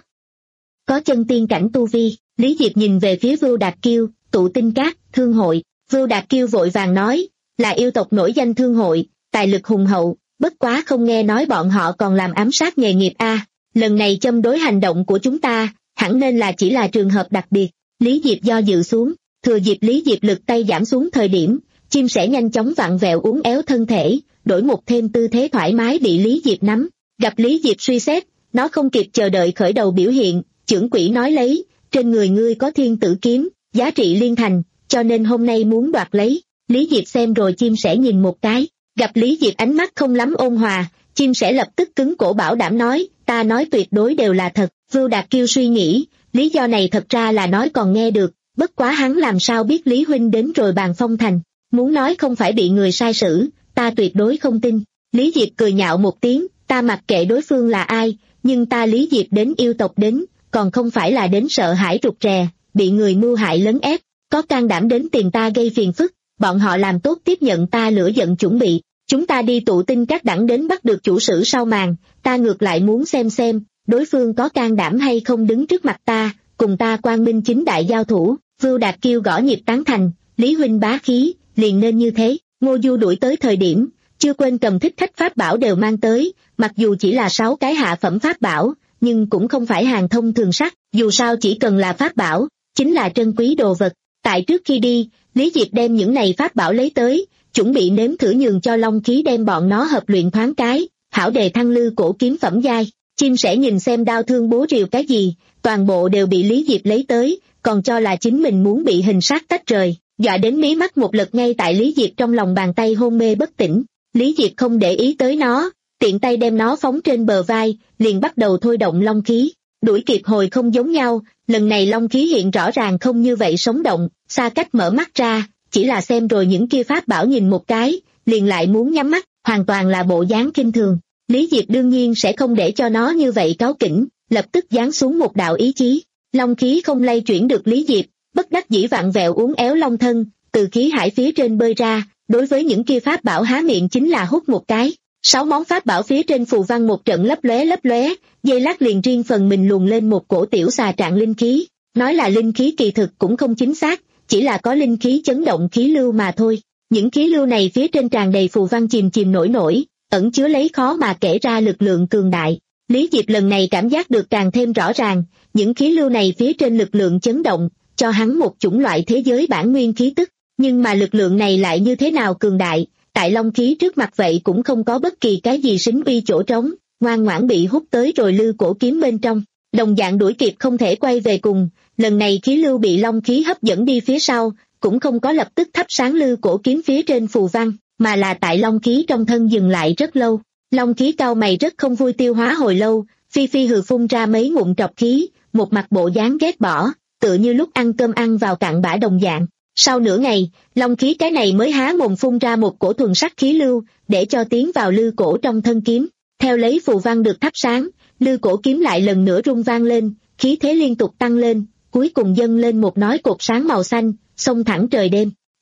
Có chân tiên cảnh tu vi. Lý Diệp nhìn về phía Vưu Đạt Kiêu, Tụ Tinh Các, thương hội. Vưu Đạt Kiêu vội vàng nói, là yêu tộc nổi danh thương hội, tài lực hùng hậu, bất quá không nghe nói bọn họ còn làm ám sát nghề nghiệp a. À, lần này châm đối hành động của chúng ta, hẳn nên là chỉ là trường hợp đặc biệt. Lý Diệp do dự xuống, thừa dịp Lý Diệp lực tay giảm xuống thời điểm, chim sẻ nhanh chóng vặn vẹo uốn éo thân thể, đổi một thêm tư thế thoải mái bị Lý Diệp nắm. Gặp Lý Diệp suy xét, nó không kịp chờ đợi khởi đầu biểu hiện, trưởng quỹ nói lấy, trên người ngươi có thiên tử kiếm, giá trị liên thành, cho nên hôm nay muốn đoạt lấy. Lý Diệp xem rồi chim sẻ nhìn một cái, gặp Lý Diệp ánh mắt không lắm ôn hòa, chim sẻ lập tức cứng cổ bảo đảm nói, ta nói tuyệt đối đều là thật. Vưu Đạt Kiêu suy nghĩ, lý do này thật ra là nói còn nghe được, bất quá hắn làm sao biết Lý huynh đến rồi Bàn Phong thành, muốn nói không phải bị người sai xử, ta tuyệt đối không tin. Lý Diệp cười nhạo một tiếng, ta mặc kệ đối phương là ai, nhưng ta Lý Diệp đến yêu tộc đến, còn không phải là đến sợ hãi rụt rè, bị người mưu hại lấn ép, có can đảm đến tìm ta gây phiền phức, bọn họ làm tốt tiếp nhận ta lửa giận chuẩn bị, chúng ta đi Tụ Tinh Các đẳng đến bắt được chủ sử sau màn, ta ngược lại muốn xem xem, đối phương có can đảm hay không đứng trước mặt ta, cùng ta quang minh chính đại giao thủ. Vưu Đạt Kiêu gõ nhịp tán thành, Lý huynh bá khí, liền nên như thế. Ngô Du đuổi tới thời điểm, chưa quên cầm thích khách pháp bảo đều mang tới, mặc dù chỉ là sáu cái hạ phẩm pháp bảo, nhưng cũng không phải hàng thông thường sắc, dù sao chỉ cần là pháp bảo, chính là trân quý đồ vật. Tại trước khi đi, Lý Diệp đem những này pháp bảo lấy tới, chuẩn bị nếm thử nhường cho Long Khí đem bọn nó hợp luyện thoáng cái, hảo đề thăng lư cổ kiếm phẩm giai. Chim sẻ nhìn xem đao thương búa rìu cái gì, toàn bộ đều bị Lý Diệp lấy tới, còn cho là chính mình muốn bị hình sát tách rời, dọa đến mí mắt một lật ngay tại Lý Diệp trong lòng bàn tay hôn mê bất tỉnh. Lý Diệp không để ý tới nó, tiện tay đem nó phóng trên bờ vai, liền bắt đầu thôi động long khí. Đuổi kịp hồi không giống nhau, lần này long khí hiện rõ ràng không như vậy sống động, xa cách mở mắt ra, chỉ là xem rồi những kia pháp bảo nhìn một cái, liền lại muốn nhắm mắt, hoàn toàn là bộ dáng kinh thường. Lý Diệp đương nhiên sẽ không để cho nó như vậy cáu kỉnh, lập tức giáng xuống một đạo ý chí. Long khí không lay chuyển được Lý Diệp, bất đắc dĩ vặn vẹo uốn éo long thân, từ khí hải phía trên bơi ra, đối với những kia pháp bảo há miệng chính là hút một cái. Sáu món pháp bảo phía trên phù văn một trận lấp lóe lấp lóe, dây lát liền riêng phần mình luồn lên một cổ tiểu xà trạng linh khí. Nói là linh khí kỳ thực cũng không chính xác, chỉ là có linh khí chấn động khí lưu mà thôi. Những khí lưu này phía trên tràn đầy phù văn chìm chìm nổi nổi, ẩn chứa lấy khó mà kể ra lực lượng cường đại. Lý Diệp lần này cảm giác được càng thêm rõ ràng, những khí lưu này phía trên lực lượng chấn động, cho hắn một chủng loại thế giới bản nguyên khí tức, nhưng mà lực lượng này lại như thế nào cường đại, tại long khí trước mặt vậy cũng không có bất kỳ cái gì sính uy chỗ trống, ngoan ngoãn bị hút tới rồi lư cổ kiếm bên trong, đồng dạng đuổi kịp không thể quay về cùng, lần này khí lưu bị long khí hấp dẫn đi phía sau, cũng không có lập tức thắp sáng lư cổ kiếm phía trên phù văn, mà là tại long khí trong thân dừng lại rất lâu. Long khí cao mày rất không vui tiêu hóa hồi lâu, phi phi hừ phun ra mấy ngụm trọc khí, một mặt bộ dáng ghét bỏ, tựa như lúc ăn cơm ăn vào cặn bã đồng dạng. Sau nửa ngày, long khí cái này mới há mồm phun ra một cổ thuần sắc khí lưu, để cho tiến vào lư cổ trong thân kiếm. Theo lấy phù văn được thắp sáng, lư cổ kiếm lại lần nữa rung vang lên, khí thế liên tục tăng lên, cuối cùng dâng lên một nói cột sáng màu xanh, xông thẳng trời đêm.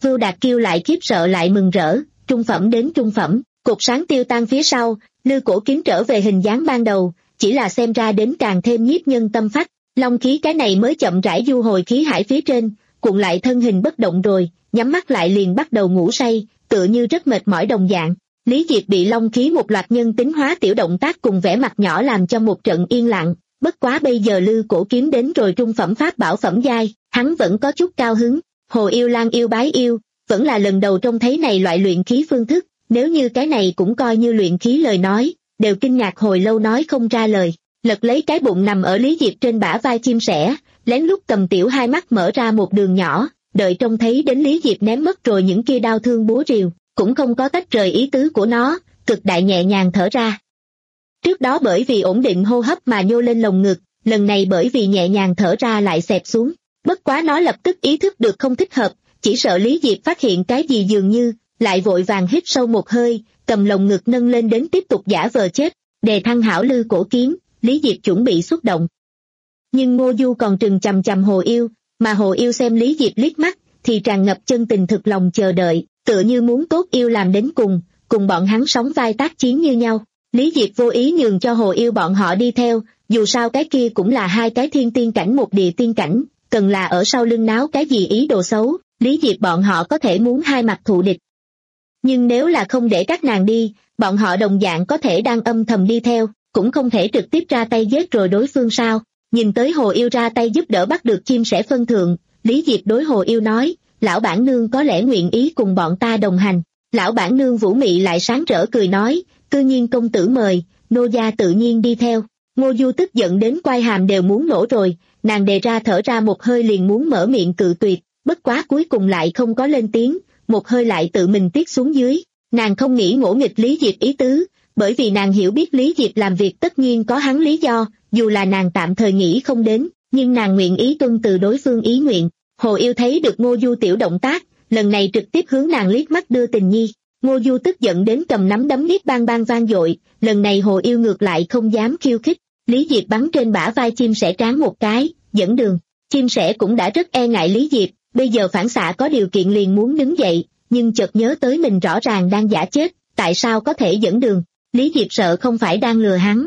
Vưu Đạt Kiêu lại khiếp sợ lại mừng rỡ, trung phẩm đến trung phẩm, cột sáng tiêu tan phía sau, Lư Cổ Kiếm trở về hình dáng ban đầu, chỉ là xem ra đến càng thêm nhiếp nhân tâm phách, long khí cái này mới chậm rãi du hồi khí hải phía trên, cuộn lại thân hình bất động rồi, nhắm mắt lại liền bắt đầu ngủ say, tựa như rất mệt mỏi đồng dạng. Lý Diệp bị long khí một loạt nhân tính hóa tiểu động tác cùng vẻ mặt nhỏ làm cho một trận yên lặng, bất quá bây giờ Lư Cổ Kiếm đến rồi trung phẩm pháp bảo phẩm giai, hắn vẫn có chút cao hứng. Hồ Yêu Lan yêu bái yêu, vẫn là lần đầu trông thấy này loại luyện khí phương thức, nếu như cái này cũng coi như luyện khí lời nói, đều kinh ngạc hồi lâu nói không ra lời. Lật lấy cái bụng nằm ở Lý Diệp trên bả vai chim sẻ, lén lút cầm tiểu hai mắt mở ra một đường nhỏ, đợi trông thấy đến Lý Diệp ném mất rồi những kia đau thương búa rìu, cũng không có tách rời ý tứ của nó, cực đại nhẹ nhàng thở ra. Trước đó bởi vì ổn định hô hấp mà nhô lên lồng ngực, lần này bởi vì nhẹ nhàng thở ra lại xẹp xuống. Bất quá nó lập tức ý thức được không thích hợp, chỉ sợ Lý Diệp phát hiện cái gì dường như, lại vội vàng hít sâu một hơi, cầm lồng ngực nâng lên đến tiếp tục giả vờ chết, đề thăng hảo Lư Cổ Kiếm, Lý Diệp chuẩn bị xuất động. Nhưng Ngô Du còn trừng chằm chằm Hồ Yêu, mà Hồ Yêu xem Lý Diệp liếc mắt, thì tràn ngập chân tình thực lòng chờ đợi, tựa như muốn tốt yêu làm đến cùng, cùng bọn hắn sóng vai tác chiến như nhau. Lý Diệp vô ý nhường cho Hồ Yêu bọn họ đi theo, dù sao cái kia cũng là hai cái thiên tiên cảnh một địa tiên cảnh, cần là ở sau lưng náo cái gì ý đồ xấu, Lý Diệp bọn họ có thể muốn hai mặt thù địch. Nhưng nếu là không để các nàng đi, bọn họ đồng dạng có thể đang âm thầm đi theo, cũng không thể trực tiếp ra tay giết rồi đối phương sao. Nhìn tới Hồ Yêu ra tay giúp đỡ bắt được chim sẻ phân thượng, Lý Diệp đối Hồ Yêu nói, lão bản nương có lẽ nguyện ý cùng bọn ta đồng hành. Lão bản nương Vũ Mị lại sáng rỡ cười nói, cư nhiên công tử mời, nô gia tự nhiên đi theo. Ngô Du tức giận đến quai hàm đều muốn nổ rồi, nàng đề ra thở ra một hơi liền muốn mở miệng cự tuyệt, bất quá cuối cùng lại không có lên tiếng, một hơi lại tự mình tiết xuống dưới. Nàng không nghĩ ngỗ nghịch Lý Diệp ý tứ, bởi vì nàng hiểu biết Lý Diệp làm việc tất nhiên có hắn lý do, dù là nàng tạm thời nghĩ không đến, nhưng nàng nguyện ý tuân từ đối phương ý nguyện. Hồ Yêu thấy được Ngô Du tiểu động tác, lần này trực tiếp hướng nàng liếc mắt đưa tình nhi. Ngô Du tức giận đến cầm nắm đấm liếc bang bang vang dội, lần này Hồ Yêu ngược lại không dám khiêu khích. Lý Diệp bắn trên bả vai chim sẻ tráng một cái, dẫn đường. Chim sẻ cũng đã rất e ngại Lý Diệp, bây giờ phản xạ có điều kiện liền muốn đứng dậy, nhưng chợt nhớ tới mình rõ ràng đang giả chết, tại sao có thể dẫn đường. Lý Diệp sợ không phải đang lừa hắn.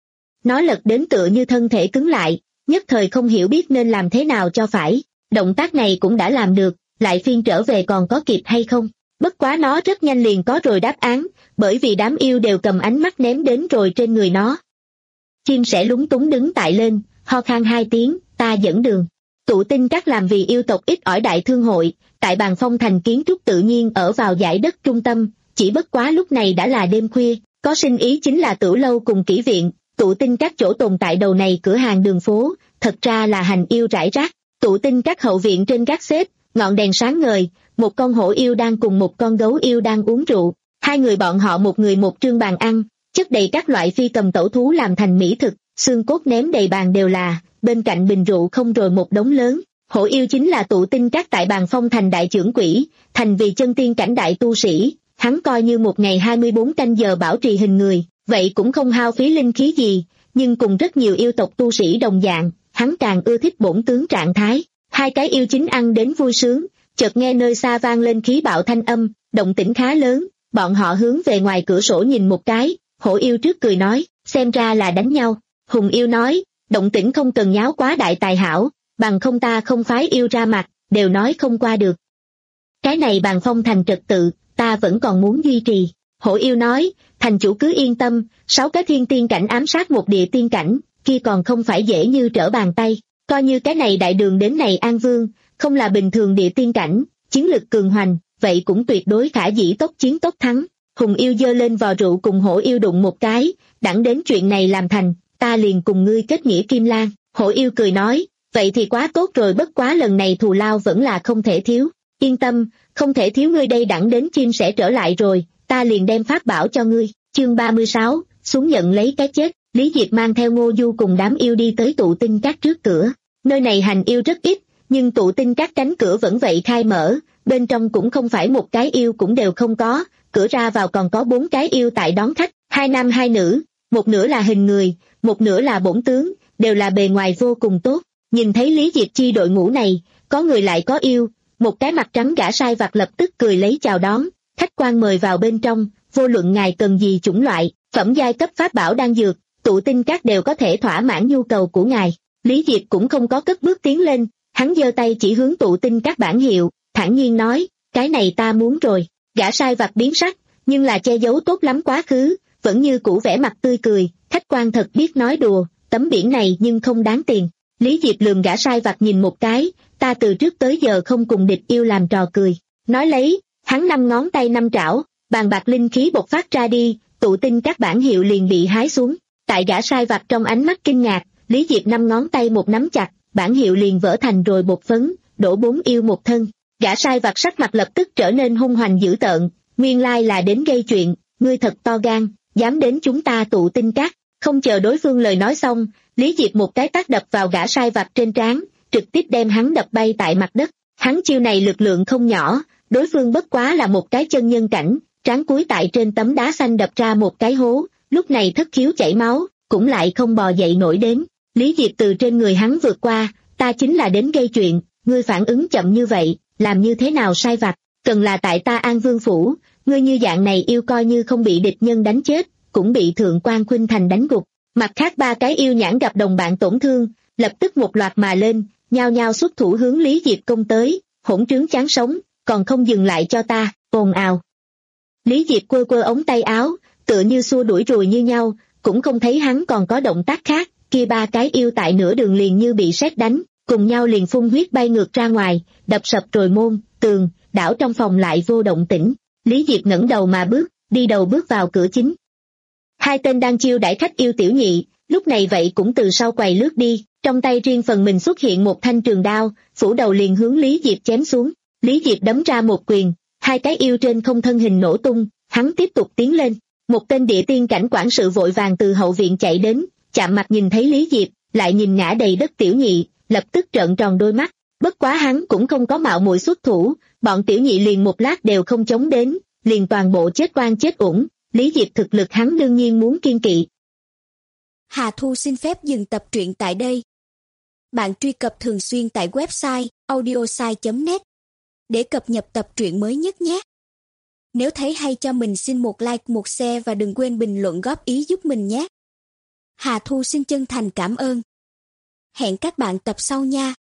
Nó lật đến tựa như thân thể cứng lại, nhất thời không hiểu biết nên làm thế nào cho phải. Động tác này cũng đã làm được, lại phiên trở về còn có kịp hay không. Bất quá nó rất nhanh liền có rồi đáp án, bởi vì đám yêu đều cầm ánh mắt ném đến rồi trên người nó. Chim sẻ lúng túng đứng tại lên, ho khan hai tiếng, ta dẫn đường. Tụ Tinh Các làm vì yêu tộc ít ỏi đại thương hội, tại Bàn Phong thành kiến trúc tự nhiên ở vào dải đất trung tâm, chỉ bất quá lúc này đã là đêm khuya, có sinh ý chính là Tửu lâu cùng Kỷ viện. Tụ Tinh Các chỗ tồn tại đầu này cửa hàng đường phố, thật ra là hành yêu rải rác. Tụ Tinh Các hậu viện trên gác xếp, ngọn đèn sáng ngời, một con hổ yêu đang cùng một con gấu yêu đang uống rượu. Hai người bọn họ một người một trương bàn ăn, chất đầy các loại phi cầm tẩu thú làm thành mỹ thực, xương cốt ném đầy bàn đều là, bên cạnh bình rượu không rồi một đống lớn. Hổ yêu chính là Tụ Tinh Các tại Bàn Phong thành đại trưởng quỹ, thành vì chân tiên cảnh đại tu sĩ, hắn coi như một ngày hai mươi bốn canh giờ bảo trì hình người, vậy cũng không hao phí linh khí gì, nhưng cùng rất nhiều yêu tộc tu sĩ đồng dạng, hắn càng ưa thích bổn tướng trạng thái. Hai cái yêu chính ăn đến vui sướng, chợt nghe nơi xa vang lên khí bạo thanh âm, động tĩnh khá lớn, bọn họ hướng về ngoài cửa sổ nhìn một cái, hổ yêu trước cười nói, xem ra là đánh nhau. Hùng yêu nói, động tĩnh không cần nháo quá đại tài hảo, bằng không ta không phái yêu ra mặt, đều nói không qua được. Cái này Bàn Phong thành trật tự, ta vẫn còn muốn duy trì. Hổ yêu nói, thành chủ cứ yên tâm, sáu cái thiên tiên cảnh ám sát một địa tiên cảnh, kia còn không phải dễ như trở bàn tay. Coi như cái này đại đường đến này An Vương, không là bình thường địa tiên cảnh, chiến lực cường hoành, vậy cũng tuyệt đối khả dĩ tốc chiến tốc thắng. Hùng yêu giơ lên vò rượu cùng hổ yêu đụng một cái, đẳng đến chuyện này làm thành, ta liền cùng ngươi kết nghĩa kim lan. Hổ yêu cười nói, vậy thì quá tốt rồi, bất quá lần này thù lao vẫn là không thể thiếu. Yên tâm, không thể thiếu ngươi đây, đẳng đến chim sẽ trở lại rồi, ta liền đem pháp bảo cho ngươi. Chương ba mươi sáu, xuống nhận lấy cái chết. Lý Diệp mang theo Ngô Du cùng đám yêu đi tới Tụ Tinh Các trước cửa. Nơi này hành yêu rất ít, nhưng Tụ Tinh Các cánh cửa vẫn vậy khai mở, bên trong cũng không phải một cái yêu cũng đều không có, cửa ra vào còn có bốn cái yêu tại đón khách, hai nam hai nữ, một nửa là hình người, một nửa là bổn tướng, đều là bề ngoài vô cùng tốt. Nhìn thấy Lý Diệp chi đội ngũ này, có người lại có yêu, Một cái mặt trắng gã sai vặt lập tức cười lấy chào đón, khách quan mời vào bên trong, vô luận ngài cần gì chủng loại, phẩm giai cấp pháp bảo đan dược, tụ tinh các đều có thể thỏa mãn nhu cầu của ngài. Lý Diệp cũng không có cất bước tiến lên, hắn giơ tay chỉ hướng tụ tinh các bản hiệu, thản nhiên nói, cái này ta muốn rồi. Gã sai vặt biến sắc, nhưng là che giấu tốt lắm quá khứ, vẫn như cũ vẻ mặt tươi cười, khách quan thật biết nói đùa, tấm biển này nhưng không đáng tiền. Lý Diệp lườm gã sai vặt nhìn một cái, ta từ trước tới giờ không cùng địch yêu làm trò cười. Nói lấy, hắn năm ngón tay năm trảo, bàn bạc linh khí bộc phát ra đi, tụ tinh các bản hiệu liền bị hái xuống. Tại gã sai vặt trong ánh mắt kinh ngạc, Lý Diệp năm ngón tay một nắm chặt, bản hiệu liền vỡ thành rồi bột phấn, đổ bốn yêu một thân. Gã sai vặt sắc mặt lập tức trở nên hung hoành dữ tợn, nguyên lai là đến gây chuyện, ngươi thật to gan, dám đến chúng ta tụ tinh các. Không chờ đối phương lời nói xong, Lý Diệp một cái tát đập vào gã sai vặt trên trán, trực tiếp đem hắn đập bay tại mặt đất. Hắn chiêu này lực lượng không nhỏ, đối phương bất quá là một cái chân nhân cảnh, trán cúi tại trên tấm đá xanh đập ra một cái hố, lúc này thất khiếu chảy máu, cũng lại không bò dậy nổi đến. Lý Diệp từ trên người hắn vượt qua, ta chính là đến gây chuyện, ngươi phản ứng chậm như vậy, làm như thế nào sai vặt, cần là tại ta An Vương Phủ, ngươi như dạng này yêu coi như không bị địch nhân đánh chết, cũng bị thượng quan khuynh thành đánh gục. Mặt khác ba cái yêu nhãn gặp đồng bạn tổn thương, lập tức một loạt mà lên, nhao nhao xuất thủ hướng Lý Diệp công tới, hỗn trướng chán sống, còn không dừng lại cho ta, ồn ào. Lý Diệp quơ quơ ống tay áo, tựa như xua đuổi ruồi như nhau, cũng không thấy hắn còn có động tác khác, kia ba cái yêu tại nửa đường liền như bị sét đánh, cùng nhau liền phun huyết bay ngược ra ngoài, đập sập rồi môn, tường, đảo trong phòng lại vô động tĩnh. Lý Diệp ngẩng đầu mà bước, đi đầu bước vào cửa chính. Hai tên đang chiêu đãi khách yêu tiểu nhị, lúc này vậy cũng từ sau quầy lướt đi, trong tay riêng phần mình xuất hiện một thanh trường đao, phủ đầu liền hướng Lý Diệp chém xuống. Lý Diệp đấm ra một quyền, hai cái yêu trên không thân hình nổ tung, hắn tiếp tục tiến lên. Một tên địa tiên cảnh quản sự vội vàng từ hậu viện chạy đến, chạm mặt nhìn thấy Lý Diệp, lại nhìn ngã đầy đất tiểu nhị, lập tức trợn tròn đôi mắt. Bất quá hắn cũng không có mạo muội xuất thủ, bọn tiểu nhị liền một lát đều không chống đến, liền toàn bộ chết oan chết uổng. Lý Diệp thực lực hắn đương nhiên muốn kiên kỵ. Hà Thu xin phép dừng tập truyện tại đây. Bạn truy cập thường xuyên tại website audiosai chấm net để cập nhật tập truyện mới nhất nhé. Nếu thấy hay cho mình xin một like, một share và đừng quên bình luận góp ý giúp mình nhé. Hà Thu xin chân thành cảm ơn. Hẹn các bạn tập sau nha.